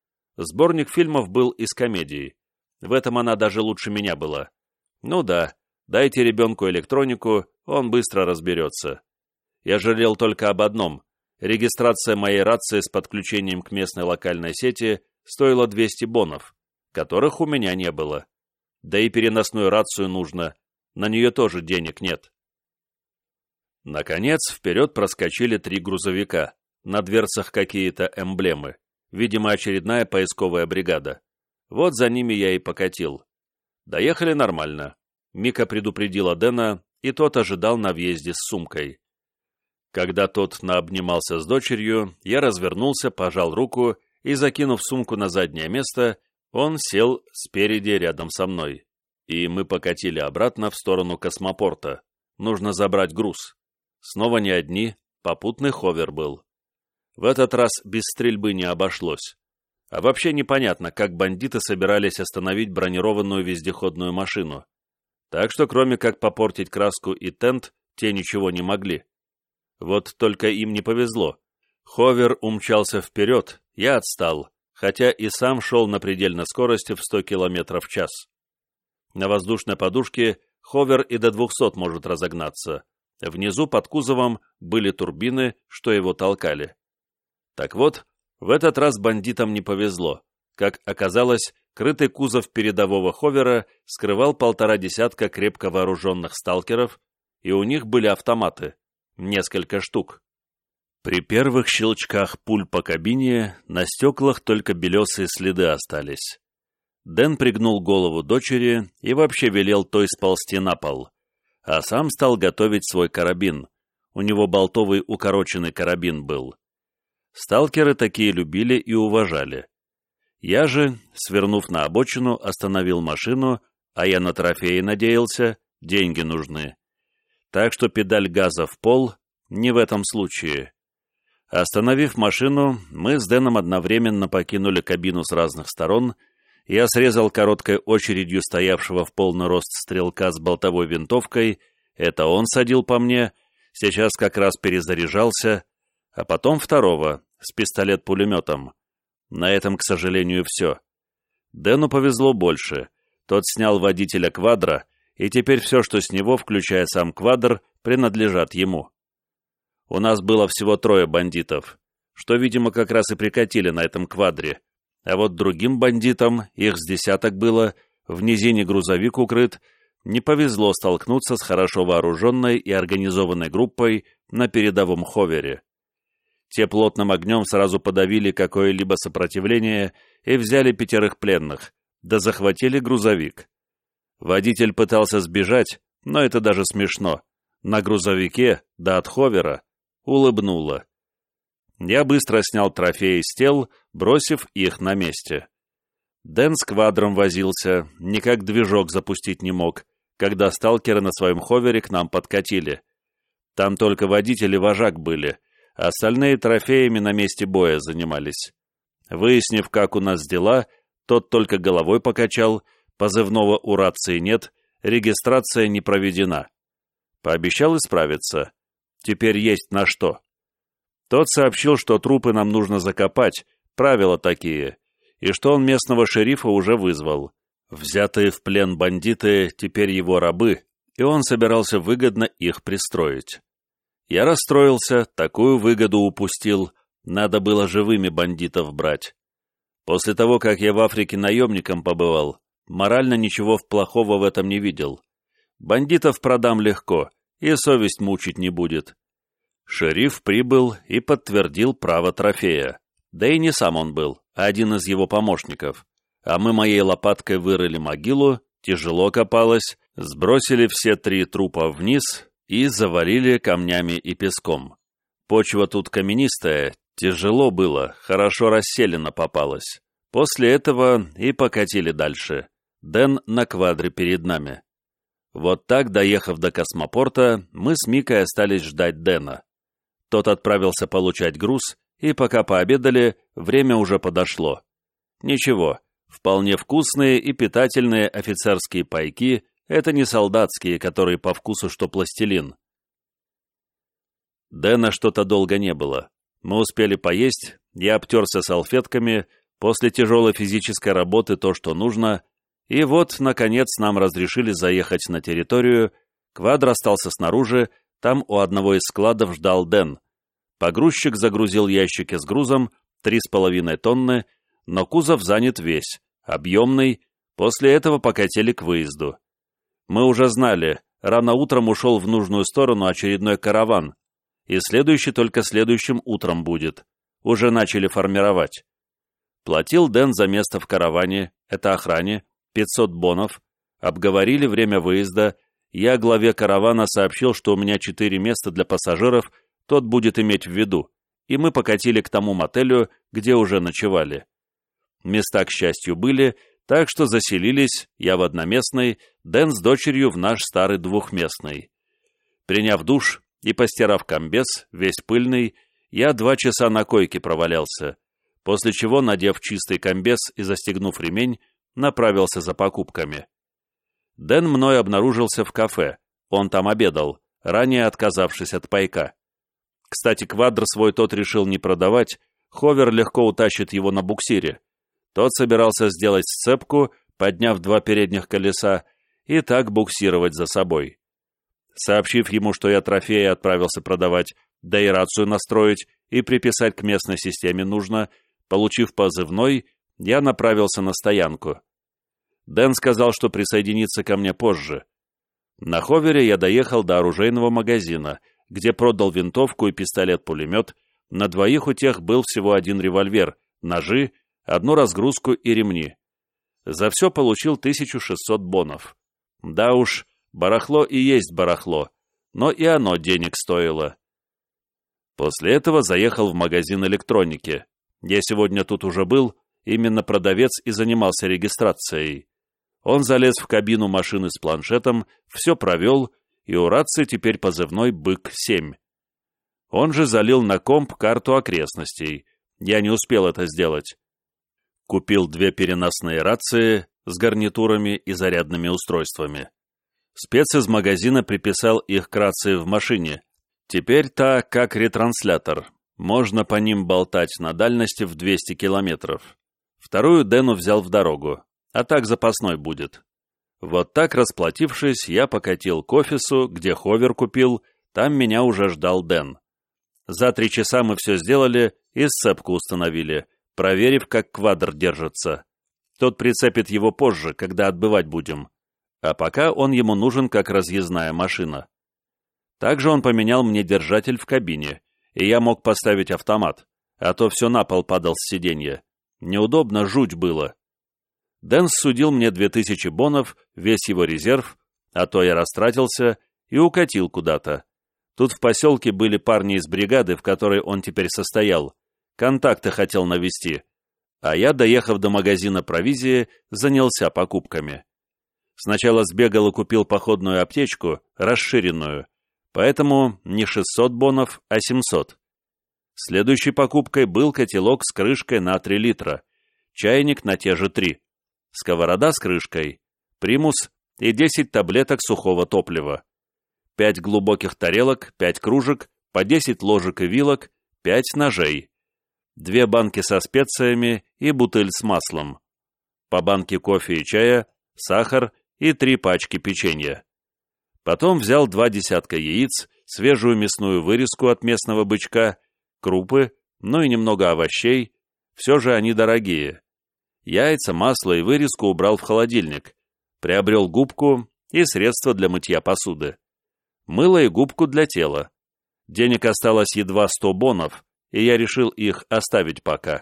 Сборник фильмов был из комедии. В этом она даже лучше меня была. Ну да, дайте ребенку электронику, он быстро разберется. Я жалел только об одном. Регистрация моей рации с подключением к местной локальной сети стоила двести бонов, которых у меня не было. Да и переносную рацию нужно, на нее тоже денег нет. Наконец, вперед проскочили три грузовика, на дверцах какие-то эмблемы, видимо, очередная поисковая бригада. Вот за ними я и покатил. Доехали нормально. Мика предупредила Дэна, и тот ожидал на въезде с сумкой. Когда тот наобнимался с дочерью, я развернулся, пожал руку и, закинув сумку на заднее место, он сел спереди рядом со мной. И мы покатили обратно в сторону космопорта. Нужно забрать груз. Снова не одни, попутный ховер был. В этот раз без стрельбы не обошлось. А вообще непонятно, как бандиты собирались остановить бронированную вездеходную машину. Так что кроме как попортить краску и тент, те ничего не могли. Вот только им не повезло. Ховер умчался вперед, я отстал, хотя и сам шел на предельной скорости в сто километров в час. На воздушной подушке ховер и до двухсот может разогнаться. Внизу под кузовом были турбины, что его толкали. Так вот, в этот раз бандитам не повезло. Как оказалось, крытый кузов передового ховера скрывал полтора десятка крепко вооруженных сталкеров, и у них были автоматы, несколько штук. При первых щелчках пуль по кабине на стеклах только белесые следы остались. Дэн пригнул голову дочери и вообще велел той сползти на пол, а сам стал готовить свой карабин. У него болтовый укороченный карабин был. Сталкеры такие любили и уважали. Я же, свернув на обочину, остановил машину, а я на трофеи надеялся, деньги нужны. Так что педаль газа в пол не в этом случае. Остановив машину, мы с Дэном одновременно покинули кабину с разных сторон. Я срезал короткой очередью стоявшего в полный рост стрелка с болтовой винтовкой, это он садил по мне, сейчас как раз перезаряжался, а потом второго, с пистолет-пулеметом. На этом, к сожалению, все. Дэну повезло больше. Тот снял водителя квадро, и теперь все, что с него, включая сам квадр, принадлежат ему. У нас было всего трое бандитов, что, видимо, как раз и прикатили на этом квадре, а вот другим бандитам, их с десяток было, в низине грузовик укрыт, не повезло столкнуться с хорошо вооруженной и организованной группой на передовом ховере. Те плотным огнем сразу подавили какое-либо сопротивление и взяли пятерых пленных, да захватили грузовик. Водитель пытался сбежать, но это даже смешно. На грузовике, да от ховера, улыбнуло. Я быстро снял трофеи с тел, бросив их на месте. Дэн с квадром возился, никак движок запустить не мог, когда сталкеры на своем ховере к нам подкатили. Там только водитель и вожак были, а остальные трофеями на месте боя занимались. Выяснив, как у нас дела, тот только головой покачал, позывного у рации нет, регистрация не проведена. Пообещал исправиться. Теперь есть на что. Тот сообщил, что трупы нам нужно закопать, правила такие, и что он местного шерифа уже вызвал. Взятые в плен бандиты теперь его рабы, и он собирался выгодно их пристроить. Я расстроился, такую выгоду упустил, надо было живыми бандитов брать. После того, как я в Африке наемником побывал, морально ничего плохого в этом не видел. Бандитов продам легко, и совесть мучить не будет. Шериф прибыл и подтвердил право трофея. Да и не сам он был, а один из его помощников. А мы моей лопаткой вырыли могилу, тяжело копалось, сбросили все три трупа вниз и завалили камнями и песком. Почва тут каменистая, тяжело было, хорошо расселена попалась. После этого и покатили дальше. Дэн на квадре перед нами. Вот так, доехав до космопорта, мы с Микой остались ждать Дэна. Тот отправился получать груз, и пока пообедали, время уже подошло. Ничего, вполне вкусные и питательные офицерские пайки — это не солдатские, которые по вкусу что пластилин. Дэна что-то долго не было. Мы успели поесть, я обтерся салфетками, после тяжелой физической работы то, что нужно, и вот, наконец, нам разрешили заехать на территорию. Квадр остался снаружи, там у одного из складов ждал Дэн. Погрузчик загрузил ящики с грузом, три с половиной тонны, но кузов занят весь, объемный, после этого покатили к выезду. Мы уже знали, рано утром ушел в нужную сторону очередной караван, и следующий только следующим утром будет. Уже начали формировать. Платил Дэн за место в караване, это охране, пятьсот бонов, обговорили время выезда, я главе каравана сообщил, что у меня четыре места для пассажиров, тот будет иметь в виду, и мы покатили к тому мотелю, где уже ночевали. Места, к счастью, были, так что заселились, я в одноместной, Дэн с дочерью в наш старый двухместный. Приняв душ и постирав комбез, весь пыльный, я два часа на койке провалялся, после чего, надев чистый комбез и застегнув ремень, направился за покупками. Дэн мной обнаружился в кафе, он там обедал, ранее отказавшись от пайка. Кстати, квадр свой тот решил не продавать, ховер легко утащит его на буксире, Тот собирался сделать сцепку, подняв два передних колеса, и так буксировать за собой. Сообщив ему, что я трофеи отправился продавать, да и рацию настроить и приписать к местной системе нужно, получив позывной, я направился на стоянку. Дэн сказал, что присоединится ко мне позже. На ховере я доехал до оружейного магазина, где продал винтовку и пистолет-пулемет, на двоих у тех был всего один револьвер, ножи, одну разгрузку и ремни. За все получил тысячу шестьсот бонов. Да уж, барахло и есть барахло, но и оно денег стоило. После этого заехал в магазин электроники. Я сегодня тут уже был, именно продавец и занимался регистрацией. Он залез в кабину машины с планшетом, все провел, и у рации теперь позывной «Бык семь». Он же залил на комп карту окрестностей. Я не успел это сделать. Купил две переносные рации с гарнитурами и зарядными устройствами. Спец из магазина приписал их к рации в машине. Теперь та как ретранслятор. Можно по ним болтать на дальности в двести километров. Вторую Дэну взял в дорогу, а так запасной будет. Вот так, расплатившись, я покатил к офису, где ховер купил, там меня уже ждал Дэн. За три часа мы все сделали и сцепку установили, проверив, как квадр держится. Тот прицепит его позже, когда отбывать будем. А пока он ему нужен как разъездная машина. Также он поменял мне держатель в кабине, и я мог поставить автомат, а то все на пол падал с сиденья. Неудобно, жуть было. Дэн судил мне две тысячи бонов, весь его резерв, а то я растратился и укатил куда-то. Тут в поселке были парни из бригады, в которой он теперь состоял. Контакты хотел навести. А я, доехав до магазина провизии, занялся покупками. Сначала сбегал и купил походную аптечку, расширенную, поэтому не шестьсот бонов, а семьсот. Следующей покупкой был котелок с крышкой на три литра, чайник на те же три, сковорода с крышкой, примус и десять таблеток сухого топлива, пять глубоких тарелок, пять кружек, по десять ложек и вилок, пять ножей, две банки со специями и бутыль с маслом, по банке кофе и чая, сахар и три пачки печенья. Потом взял два десятка яиц, свежую мясную вырезку от местного бычка, крупы, ну и немного овощей, все же они дорогие. Яйца, масло и вырезку убрал в холодильник, приобрел губку и средства для мытья посуды. Мыло и губку для тела. Денег осталось едва сто бонов, и я решил их оставить пока.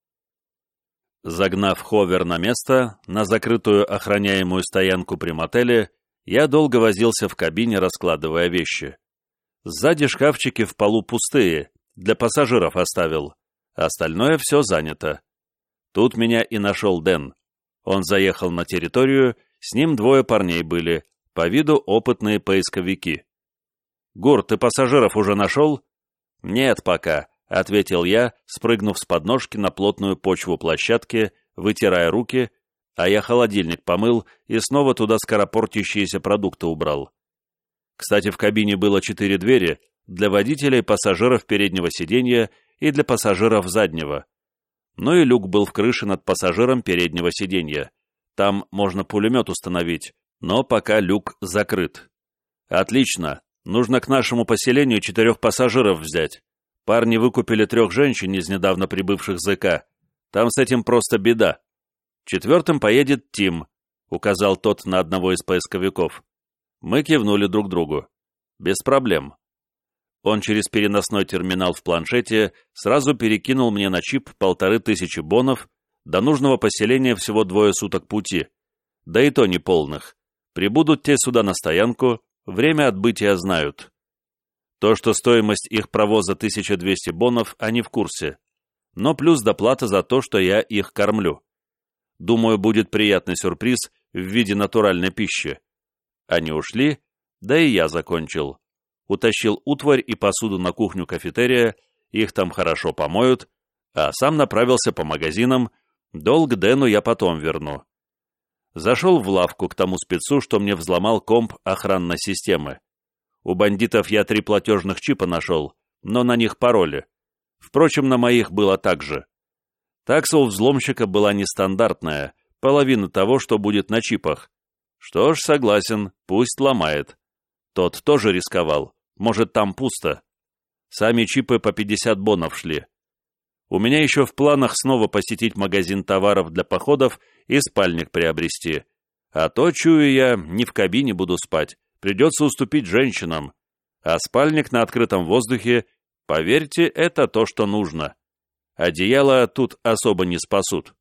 Загнав ховер на место, на закрытую охраняемую стоянку при мотеле, я долго возился в кабине, раскладывая вещи. Сзади шкафчики в полу пустые, для пассажиров оставил, остальное все занято. Тут меня и нашел Дэн. Он заехал на территорию, с ним двое парней были, по виду опытные поисковики. «Гур, ты пассажиров уже нашел?» «Нет пока», — ответил я, спрыгнув с подножки на плотную почву площадки, вытирая руки, а я холодильник помыл и снова туда скоропортящиеся продукты убрал. Кстати, в кабине было четыре двери для водителя и пассажиров переднего сиденья и для пассажиров заднего. Ну и люк был в крыше над пассажиром переднего сиденья. Там можно пулемет установить, но пока люк закрыт. «Отлично. Нужно к нашему поселению четырех пассажиров взять. Парни выкупили трех женщин из недавно прибывших ЗК. Там с этим просто беда. Четвертым поедет Тим», — указал тот на одного из поисковиков. Мы кивнули друг другу. «Без проблем». Он через переносной терминал в планшете сразу перекинул мне на чип полторы тысячи бонов, до нужного поселения всего двое суток пути, да и то неполных. Прибудут те сюда на стоянку, время отбытия знают. То, что стоимость их провоза тысяча двести бонов, они в курсе, но плюс доплата за то, что я их кормлю. Думаю, будет приятный сюрприз в виде натуральной пищи. Они ушли, да и я закончил. Утащил утварь и посуду на кухню кафетерия, их там хорошо помоют, а сам направился по магазинам, долг Дэну я потом верну. Зашел в лавку к тому спецу, что мне взломал комп охранной системы. У бандитов я три платежных чипа нашел, но на них пароли. Впрочем, на моих было так же. Такса у взломщика была нестандартная, половина того, что будет на чипах. Что ж, согласен, пусть ломает. Тот тоже рисковал, может, там пусто. Сами чипы по пятьдесят бонов шли. У меня еще в планах снова посетить магазин товаров для походов и спальник приобрести. А то, чую я, не в кабине буду спать, придется уступить женщинам. А спальник на открытом воздухе, поверьте, это то, что нужно. Одеяло тут особо не спасут.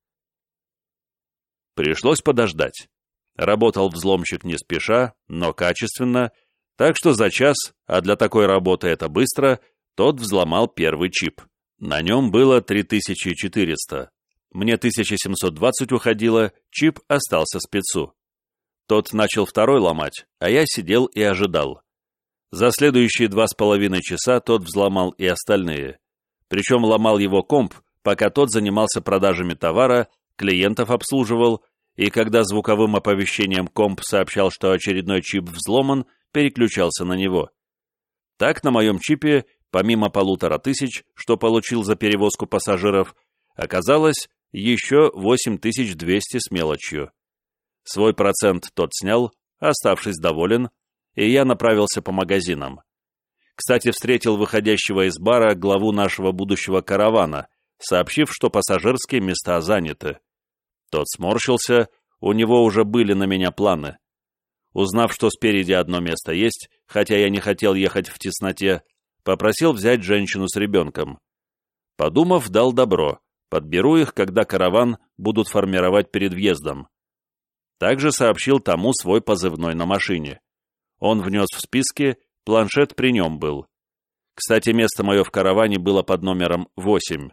Пришлось подождать. Работал взломщик не спеша, но качественно, так что за час, а для такой работы это быстро, тот взломал первый чип. На нем было три тысячи четыреста. Мне тысяча семьсот двадцать уходило, чип остался спецу. Тот начал второй ломать, а я сидел и ожидал. За следующие два с половиной часа тот взломал и остальные. Причем ломал его комп, пока тот занимался продажами товара, клиентов обслуживал, и когда звуковым оповещением комп сообщал, что очередной чип взломан, переключался на него. Так на моем чипе, помимо полутора тысяч, что получил за перевозку пассажиров, оказалось еще восемь тысяч двести с мелочью. Свой процент тот снял, оставшись доволен, и я направился по магазинам. Кстати, встретил выходящего из бара главу нашего будущего каравана, сообщив, что пассажирские места заняты. Тот сморщился, у него уже были на меня планы. Узнав, что спереди одно место есть, хотя я не хотел ехать в тесноте, попросил взять женщину с ребенком. Подумав, дал добро, подберу их, когда караван будут формировать перед въездом. Также сообщил тому свой позывной на машине. Он внес в списки, планшет при нем был. Кстати, место мое в караване было под номером восемь.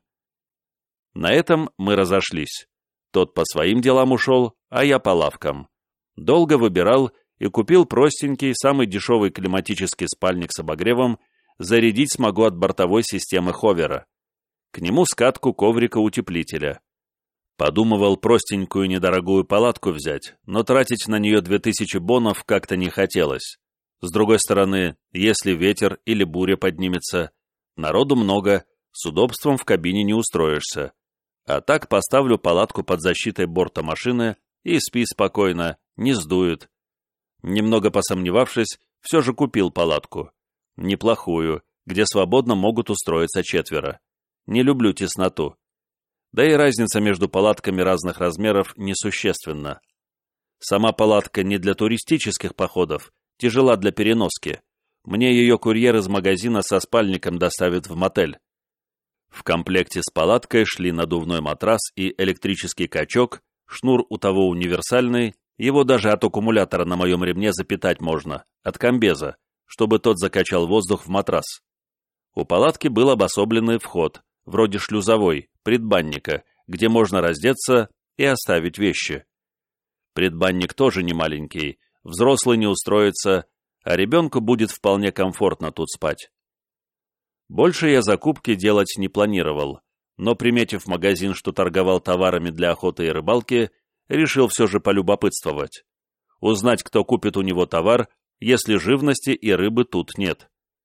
На этом мы разошлись. Тот по своим делам ушел, а я по лавкам. Долго выбирал и купил простенький, самый дешевый климатический спальник с обогревом, зарядить смогу от бортовой системы ховера. К нему скатку коврика-утеплителя. Подумывал простенькую недорогую палатку взять, но тратить на нее две тысячи бонов как-то не хотелось. С другой стороны, если ветер или буря поднимется, народу много, с удобством в кабине не устроишься. А так поставлю палатку под защитой борта машины и спи спокойно, не сдует. Немного посомневавшись, все же купил палатку. Неплохую, где свободно могут устроиться четверо. Не люблю тесноту. Да и разница между палатками разных размеров несущественна. Сама палатка не для туристических походов, тяжела для переноски. Мне ее курьер из магазина со спальником доставит в мотель. В комплекте с палаткой шли надувной матрас и электрический качок, шнур у того универсальный, его даже от аккумулятора на моем ремне запитать можно, от комбеза, чтобы тот закачал воздух в матрас. У палатки был обособленный вход, вроде шлюзовой, предбанника, где можно раздеться и оставить вещи. Предбанник тоже не маленький, взрослый не устроится, а ребенку будет вполне комфортно тут спать. Больше я закупки делать не планировал, но, приметив магазин, что торговал товарами для охоты и рыбалки, решил все же полюбопытствовать. Узнать, кто купит у него товар, если живности и рыбы тут нет.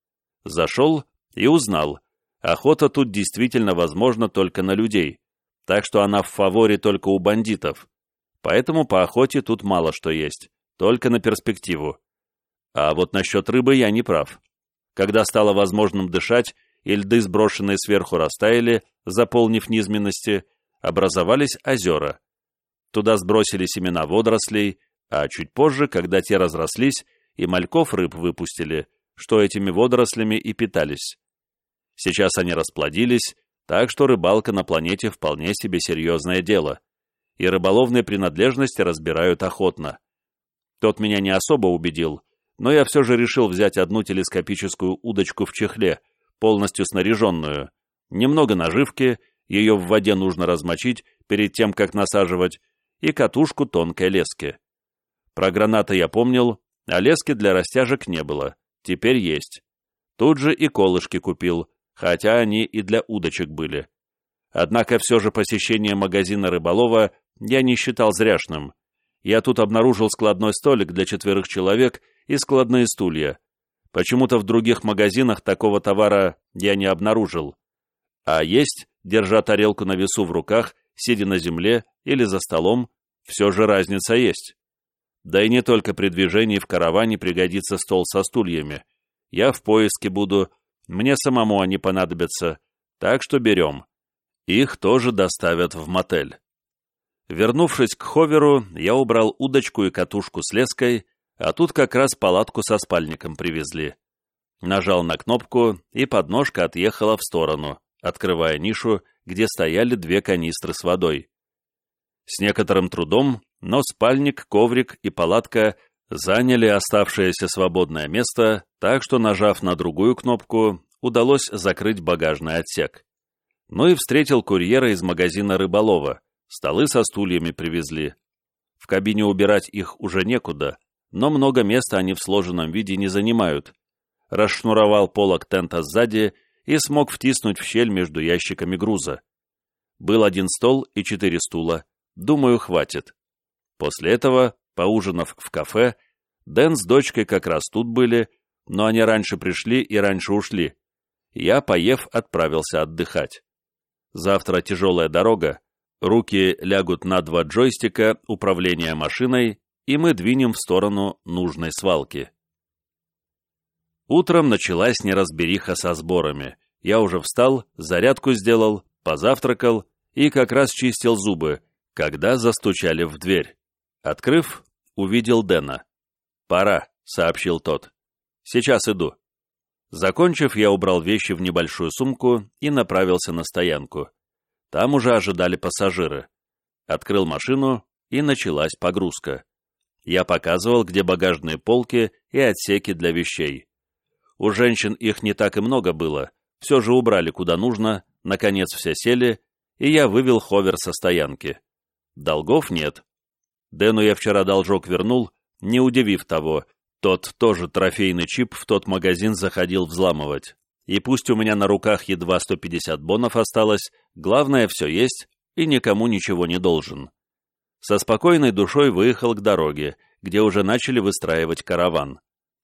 Зашел и узнал, охота тут действительно возможна только на людей, так что она в фаворе только у бандитов, поэтому по охоте тут мало что есть, только на перспективу. А вот насчет рыбы я не прав. Когда стало возможным дышать, и льды, сброшенные сверху, растаяли, заполнив низменности, образовались озера. Туда сбросили семена водорослей, а чуть позже, когда те разрослись, и мальков рыб выпустили, что этими водорослями и питались. Сейчас они расплодились, так что рыбалка на планете вполне себе серьезное дело, и рыболовные принадлежности разбирают охотно. Тот меня не особо убедил, но я все же решил взять одну телескопическую удочку в чехле, полностью снаряженную, немного наживки, ее в воде нужно размочить перед тем, как насаживать, и катушку тонкой лески. Про гранаты я помнил, а лески для растяжек не было, теперь есть. Тут же и колышки купил, хотя они и для удочек были. Однако все же посещение магазина рыболова я не считал зряшным. Я тут обнаружил складной столик для четверых человек и складные стулья. Почему-то в других магазинах такого товара я не обнаружил. А есть держа тарелку на весу в руках, сидя на земле или за столом, все же разница есть. Да и не только при движении в караване пригодится стол со стульями. Я в поиске буду, мне самому они понадобятся, так что берем. Их тоже доставят в мотель. Вернувшись к ховеру, я убрал удочку и катушку с леской, а тут как раз палатку со спальником привезли. Нажал на кнопку, и подножка отъехала в сторону, открывая нишу, где стояли две канистры с водой. С некоторым трудом, но спальник, коврик и палатка заняли оставшееся свободное место, так что, нажав на другую кнопку, удалось закрыть багажный отсек. Ну и встретил курьера из магазина рыболова, столы со стульями привезли. В кабине убирать их уже некуда, но много места они в сложенном виде не занимают. Расшнуровал полог тента сзади и смог втиснуть в щель между ящиками груза. Был один стол и четыре стула, думаю, хватит. После этого, поужинав в кафе, Дэн с дочкой как раз тут были, но они раньше пришли и раньше ушли. Я, поев, отправился отдыхать. Завтра тяжелая дорога, руки лягут на два джойстика управления машиной, и мы двинем в сторону нужной свалки. Утром началась неразбериха со сборами. Я уже встал, зарядку сделал, позавтракал и как раз чистил зубы, когда застучали в дверь. Открыв, увидел Дэна. «Пора», — сообщил тот. «Сейчас иду». Закончив, я убрал вещи в небольшую сумку и направился на стоянку. Там уже ожидали пассажиры. Открыл машину, и началась погрузка. Я показывал, где багажные полки и отсеки для вещей. У женщин их не так и много было, все же убрали куда нужно, наконец все сели, и я вывел ховер со стоянки. Долгов нет. Дэну я вчера должок вернул, не удивив того, тот тоже трофейный чип в тот магазин заходил взламывать. И пусть у меня на руках едва сто пятьдесят бонов осталось, главное все есть и никому ничего не должен. Со спокойной душой выехал к дороге, где уже начали выстраивать караван.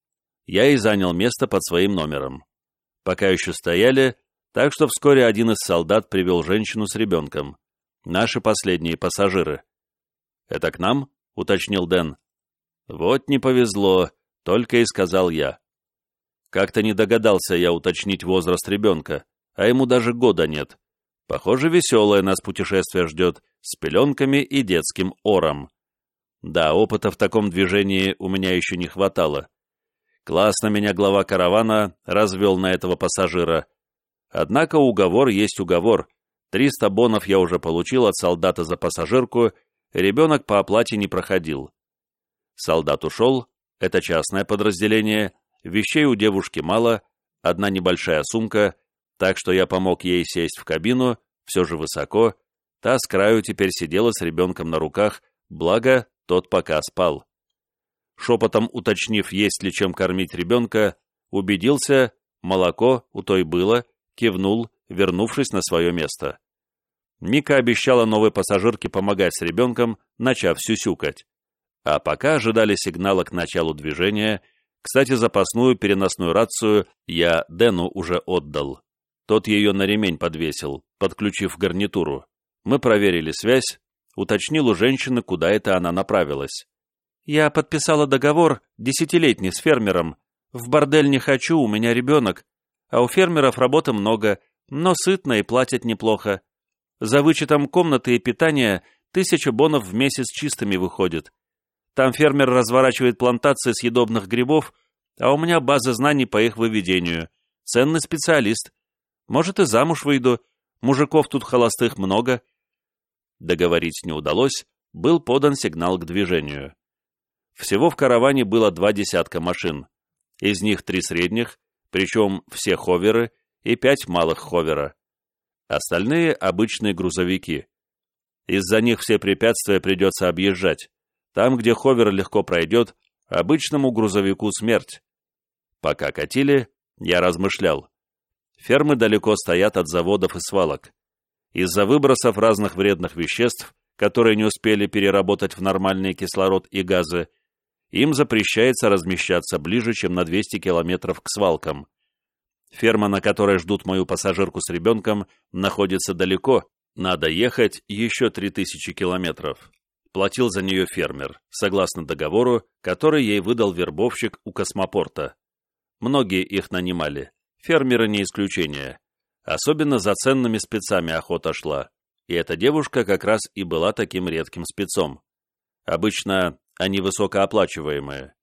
Я и занял место под своим номером. Пока еще стояли, так что вскоре один из солдат привел женщину с ребенком. Наши последние пассажиры. «Это к нам?» — уточнил Дэн. «Вот не повезло», — только и сказал я. Как-то не догадался я уточнить возраст ребенка, а ему даже года нет. Похоже, веселое нас путешествие ждет, с пеленками и детским ором. Да, опыта в таком движении у меня еще не хватало. Классно меня глава каравана развел на этого пассажира. Однако уговор есть уговор. триста бонов я уже получил от солдата за пассажирку, ребенок по оплате не проходил. Солдат ушел, это частное подразделение, вещей у девушки мало, одна небольшая сумка, так что я помог ей сесть в кабину, все же высоко, та с краю теперь сидела с ребенком на руках, благо тот пока спал. Шепотом уточнив, есть ли чем кормить ребенка, убедился, молоко у той было, кивнул, вернувшись на свое место. Мика обещала новой пассажирке помогать с ребенком, начав сюсюкать. А пока ожидали сигнала к началу движения, кстати, запасную переносную рацию я Дэну уже отдал. Тот ее на ремень подвесил, подключив гарнитуру. Мы проверили связь, уточнил у женщины, куда это она направилась. «Я подписала договор десятилетний с фермером. В бордель не хочу, у меня ребенок. А у фермеров работы много, но сытно и платят неплохо. За вычетом комнаты и питания тысяча бонов в месяц чистыми выходит. Там фермер разворачивает плантации съедобных грибов, а у меня база знаний по их выведению. Ценный специалист. Может, и замуж выйду. Мужиков тут холостых много». Договорить не удалось, был подан сигнал к движению. Всего в караване было два десятка машин. Из них три средних, причем все ховеры, и пять малых ховера. Остальные — обычные грузовики. Из-за них все препятствия придется объезжать. Там, где ховер легко пройдет, обычному грузовику смерть. Пока катили, я размышлял. Фермы далеко стоят от заводов и свалок. Из-за выбросов разных вредных веществ, которые не успели переработать в нормальный кислород и газы, им запрещается размещаться ближе, чем на двести километров к свалкам. Ферма, на которой ждут мою пассажирку с ребенком, находится далеко, надо ехать еще три тысячи километров. Платил за нее фермер, согласно договору, который ей выдал вербовщик у космопорта. Многие их нанимали, фермеры не исключение. Особенно за ценными спецами охота шла, и эта девушка как раз и была таким редким спецом. Обычно они высокооплачиваемые.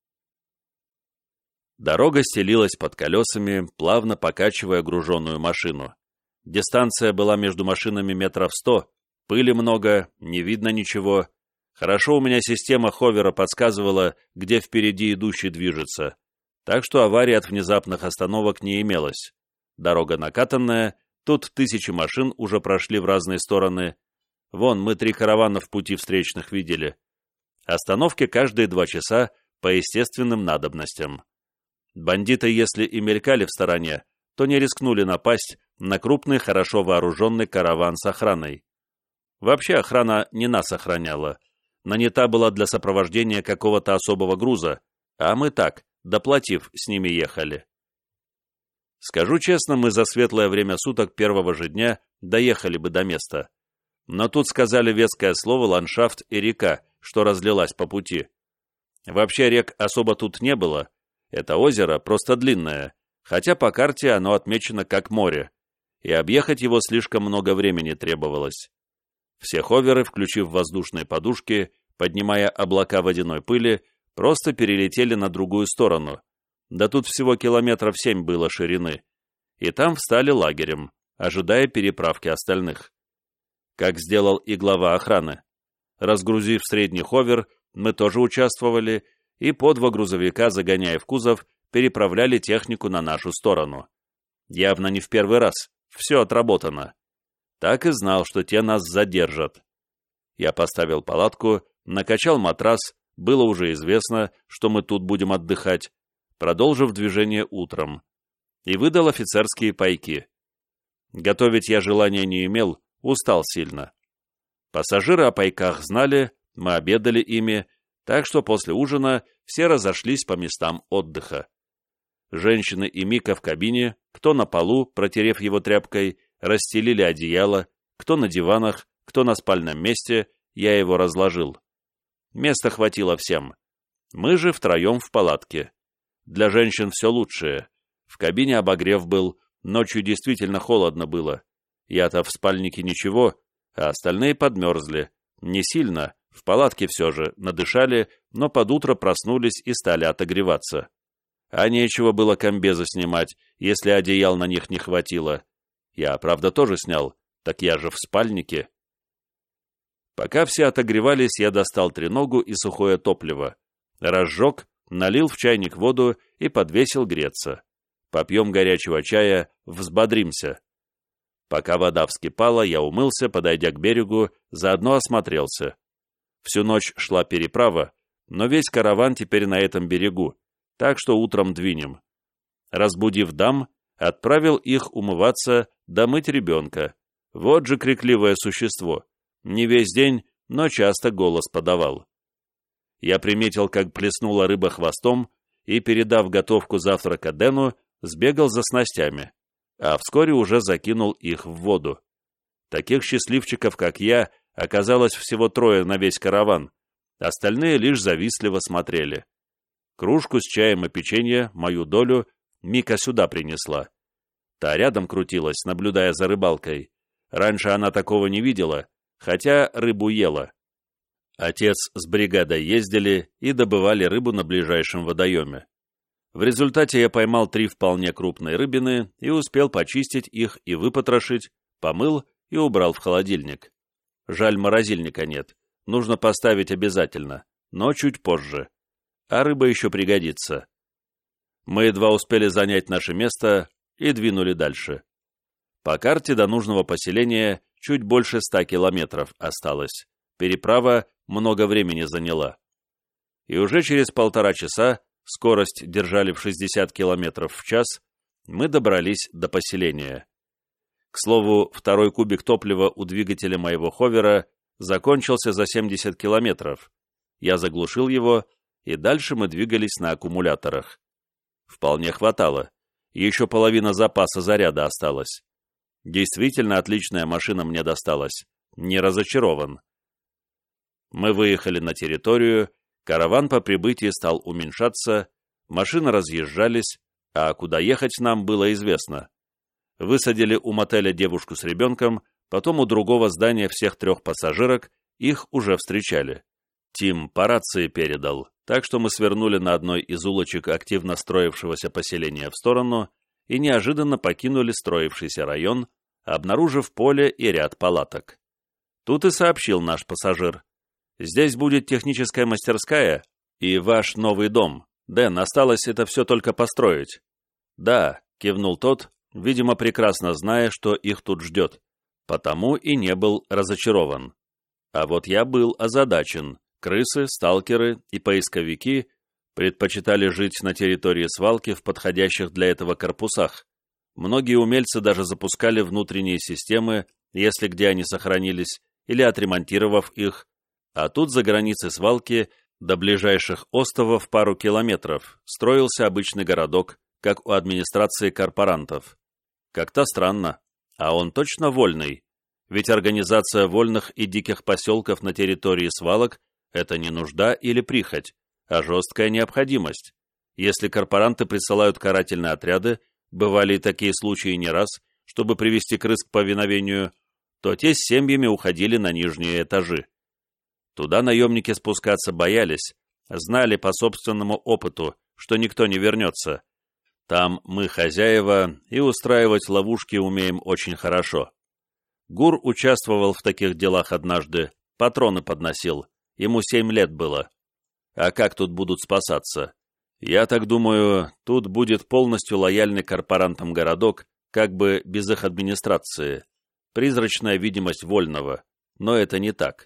Дорога стелилась под колесами, плавно покачивая груженную машину. Дистанция была между машинами метров сто, пыли много, не видно ничего. Хорошо у меня система ховера подсказывала, где впереди идущий движется, так что аварий от внезапных остановок не имелось. Дорога накатанная, тут тысячи машин уже прошли в разные стороны. Вон, мы три каравана в пути встречных видели. Остановки каждые два часа по естественным надобностям. Бандиты, если и мелькали в стороне, то не рискнули напасть на крупный, хорошо вооруженный караван с охраной. Вообще охрана не нас охраняла. Нанята была для сопровождения какого-то особого груза, а мы так, доплатив, с ними ехали. Скажу честно, мы за светлое время суток первого же дня доехали бы до места. Но тут сказали веское слово «ландшафт» и река, что разлилась по пути. Вообще рек особо тут не было. Это озеро просто длинное, хотя по карте оно отмечено как море, и объехать его слишком много времени требовалось. Все ховеры, включив воздушные подушки, поднимая облака водяной пыли, просто перелетели на другую сторону. Да тут всего километров семь было ширины. И там встали лагерем, ожидая переправки остальных. Как сделал и глава охраны. Разгрузив средний ховер, мы тоже участвовали, и по два грузовика, загоняя в кузов, переправляли технику на нашу сторону. Явно не в первый раз, все отработано. Так и знал, что те нас задержат. Я поставил палатку, накачал матрас, было уже известно, что мы тут будем отдыхать, продолжив движение утром, и выдал офицерские пайки. Готовить я желания не имел, устал сильно. Пассажиры о пайках знали, мы обедали ими, так что после ужина все разошлись по местам отдыха. Женщины и Мика в кабине, кто на полу, протерев его тряпкой, расстелили одеяло, кто на диванах, кто на спальном месте, я его разложил. Места хватило всем. Мы же втроем в палатке. Для женщин все лучшее. В кабине обогрев был, ночью действительно холодно было. Я-то в спальнике ничего, а остальные подмерзли. Не сильно, в палатке все же, надышали, но под утро проснулись и стали отогреваться. А нечего было комбезы снимать, если одеял на них не хватило. Я, правда, тоже снял, так я же в спальнике. Пока все отогревались, я достал треногу и сухое топливо. Разжег, налил в чайник воду и подвесил греться. Попьем горячего чая, взбодримся. Пока вода вскипала, я умылся, подойдя к берегу, заодно осмотрелся. Всю ночь шла переправа, но весь караван теперь на этом берегу, так что утром двинем. Разбудив дам, отправил их умываться, да мыть ребенка. Вот же крикливое существо. Не весь день, но часто голос подавал. Я приметил, как плеснула рыба хвостом, и, передав готовку завтрака Дэну, сбегал за снастями, а вскоре уже закинул их в воду. Таких счастливчиков, как я, оказалось всего трое на весь караван, остальные лишь завистливо смотрели. Кружку с чаем и печенье, мою долю, Мика сюда принесла. Та рядом крутилась, наблюдая за рыбалкой. Раньше она такого не видела, хотя рыбу ела. Отец с бригадой ездили и добывали рыбу на ближайшем водоеме. В результате я поймал три вполне крупные рыбины и успел почистить их и выпотрошить, помыл и убрал в холодильник. Жаль, морозильника нет, нужно поставить обязательно, но чуть позже. А рыба еще пригодится. Мы едва успели занять наше место и двинули дальше. По карте до нужного поселения чуть больше ста километров осталось. Переправа много времени заняла. И уже через полтора часа, скорость держали в шестьдесят километров в час, мы добрались до поселения. К слову, второй кубик топлива у двигателя моего ховера закончился за семьдесят километров. Я заглушил его, и дальше мы двигались на аккумуляторах. Вполне хватало. Еще половина запаса заряда осталась. Действительно отличная машина мне досталась. Не разочарован. Мы выехали на территорию, караван по прибытии стал уменьшаться, машины разъезжались, а куда ехать нам было известно. Высадили у мотеля девушку с ребенком, потом у другого здания всех трех пассажирок, их уже встречали. Тим по рации передал, так что мы свернули на одной из улочек активно строившегося поселения в сторону и неожиданно покинули строившийся район, обнаружив поле и ряд палаток. Тут и сообщил наш пассажир. «Здесь будет техническая мастерская и ваш новый дом. Дэн, осталось это все только построить». «Да», — кивнул тот, видимо, прекрасно зная, что их тут ждет, потому и не был разочарован. А вот я был озадачен. Крысы, сталкеры и поисковики предпочитали жить на территории свалки в подходящих для этого корпусах. Многие умельцы даже запускали внутренние системы, если где они сохранились, или отремонтировав их, а тут за границей свалки до ближайших островов пару километров строился обычный городок, как у администрации корпорантов. Как-то странно, а он точно вольный, ведь организация вольных и диких поселков на территории свалок – это не нужда или прихоть, а жесткая необходимость. Если корпоранты присылают карательные отряды, бывали и такие случаи не раз, чтобы привести крыс к повиновению, то те с семьями уходили на нижние этажи. Туда наемники спускаться боялись, знали по собственному опыту, что никто не вернется. Там мы хозяева, и устраивать ловушки умеем очень хорошо. Гур участвовал в таких делах однажды, патроны подносил, ему семь лет было. А как тут будут спасаться? Я так думаю, тут будет полностью лояльный корпорантам городок, как бы без их администрации. Призрачная видимость вольного, но это не так.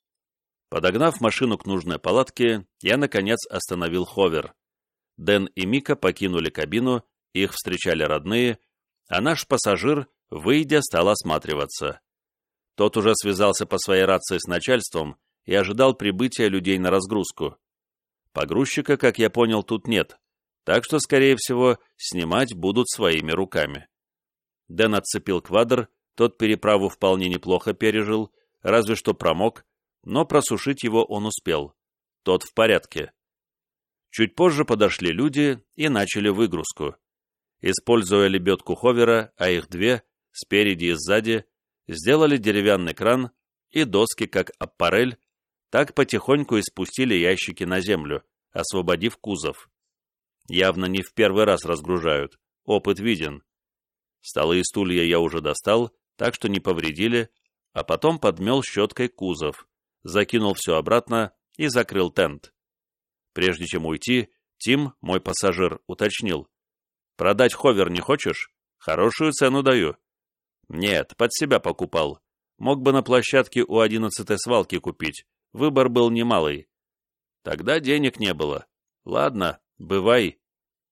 Подогнав машину к нужной палатке, я, наконец, остановил ховер. Дэн и Мика покинули кабину, их встречали родные, а наш пассажир, выйдя, стал осматриваться. Тот уже связался по своей рации с начальством и ожидал прибытия людей на разгрузку. Погрузчика, как я понял, тут нет, так что, скорее всего, снимать будут своими руками. Дэн отцепил квадр, тот переправу вполне неплохо пережил, разве что промок, но просушить его он успел. Тот в порядке. Чуть позже подошли люди и начали выгрузку. Используя лебедку ховера, а их две, спереди и сзади, сделали деревянный кран и доски как аппарель, так потихоньку и спустили ящики на землю, освободив кузов. Явно не в первый раз разгружают, опыт виден. Столы и стулья я уже достал, так что не повредили, а потом подмел щеткой кузов, закинул все обратно и закрыл тент. Прежде чем уйти, Тим, мой пассажир, уточнил. «Продать ховер не хочешь? Хорошую цену даю». «Нет, под себя покупал. Мог бы на площадке у одиннадцатой свалки купить. Выбор был немалый. Тогда денег не было. Ладно, бывай».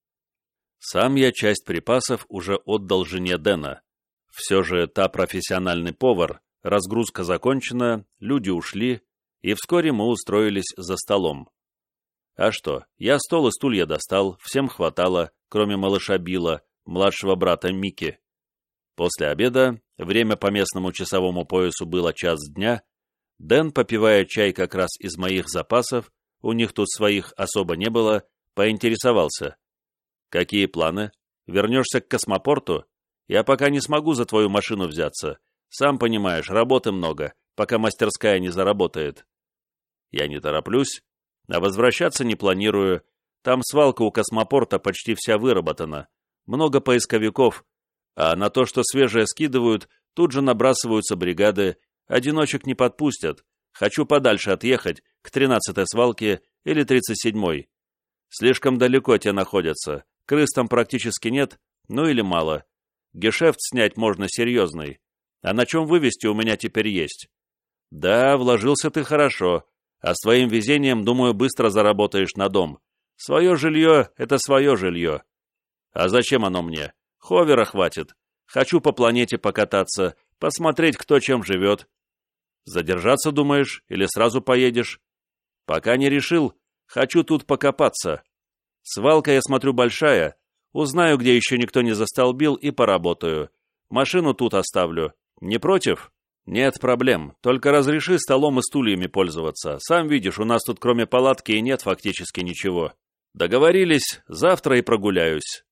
Сам я часть припасов уже отдал жене Дэна. Все же та профессиональный повар, разгрузка закончена, люди ушли, и вскоре мы устроились за столом. А что, я стол и стулья достал, всем хватало, кроме малыша Билла, младшего брата Мики. После обеда, время по местному часовому поясу было час дня, Дэн, попивая чай как раз из моих запасов, у них тут своих особо не было, поинтересовался. «Какие планы? Вернешься к космопорту? Я пока не смогу за твою машину взяться. Сам понимаешь, работы много, пока мастерская не заработает». «Я не тороплюсь, а возвращаться не планирую. Там свалка у космопорта почти вся выработана. Много поисковиков, а на то, что свежее скидывают, тут же набрасываются бригады, одиночек не подпустят. Хочу подальше отъехать, к тринадцатой свалке или тридцать седьмой. Слишком далеко те находятся, крыс там практически нет, ну или мало. Гешефт снять можно серьезный. А на чем вывести у меня теперь есть. Да, вложился ты хорошо, а с твоим везением, думаю, быстро заработаешь на дом. Свое жилье — это свое жилье. А зачем оно мне? Ховера хватит. Хочу по планете покататься, посмотреть, кто чем живет. Задержаться, думаешь, или сразу поедешь? Пока не решил. Хочу тут покопаться. Свалка, я смотрю, большая. Узнаю, где еще никто не застолбил, и поработаю. Машину тут оставлю. Не против? Нет проблем. Только разреши столом и стульями пользоваться. Сам видишь, у нас тут кроме палатки и нет фактически ничего. Договорились, завтра и прогуляюсь.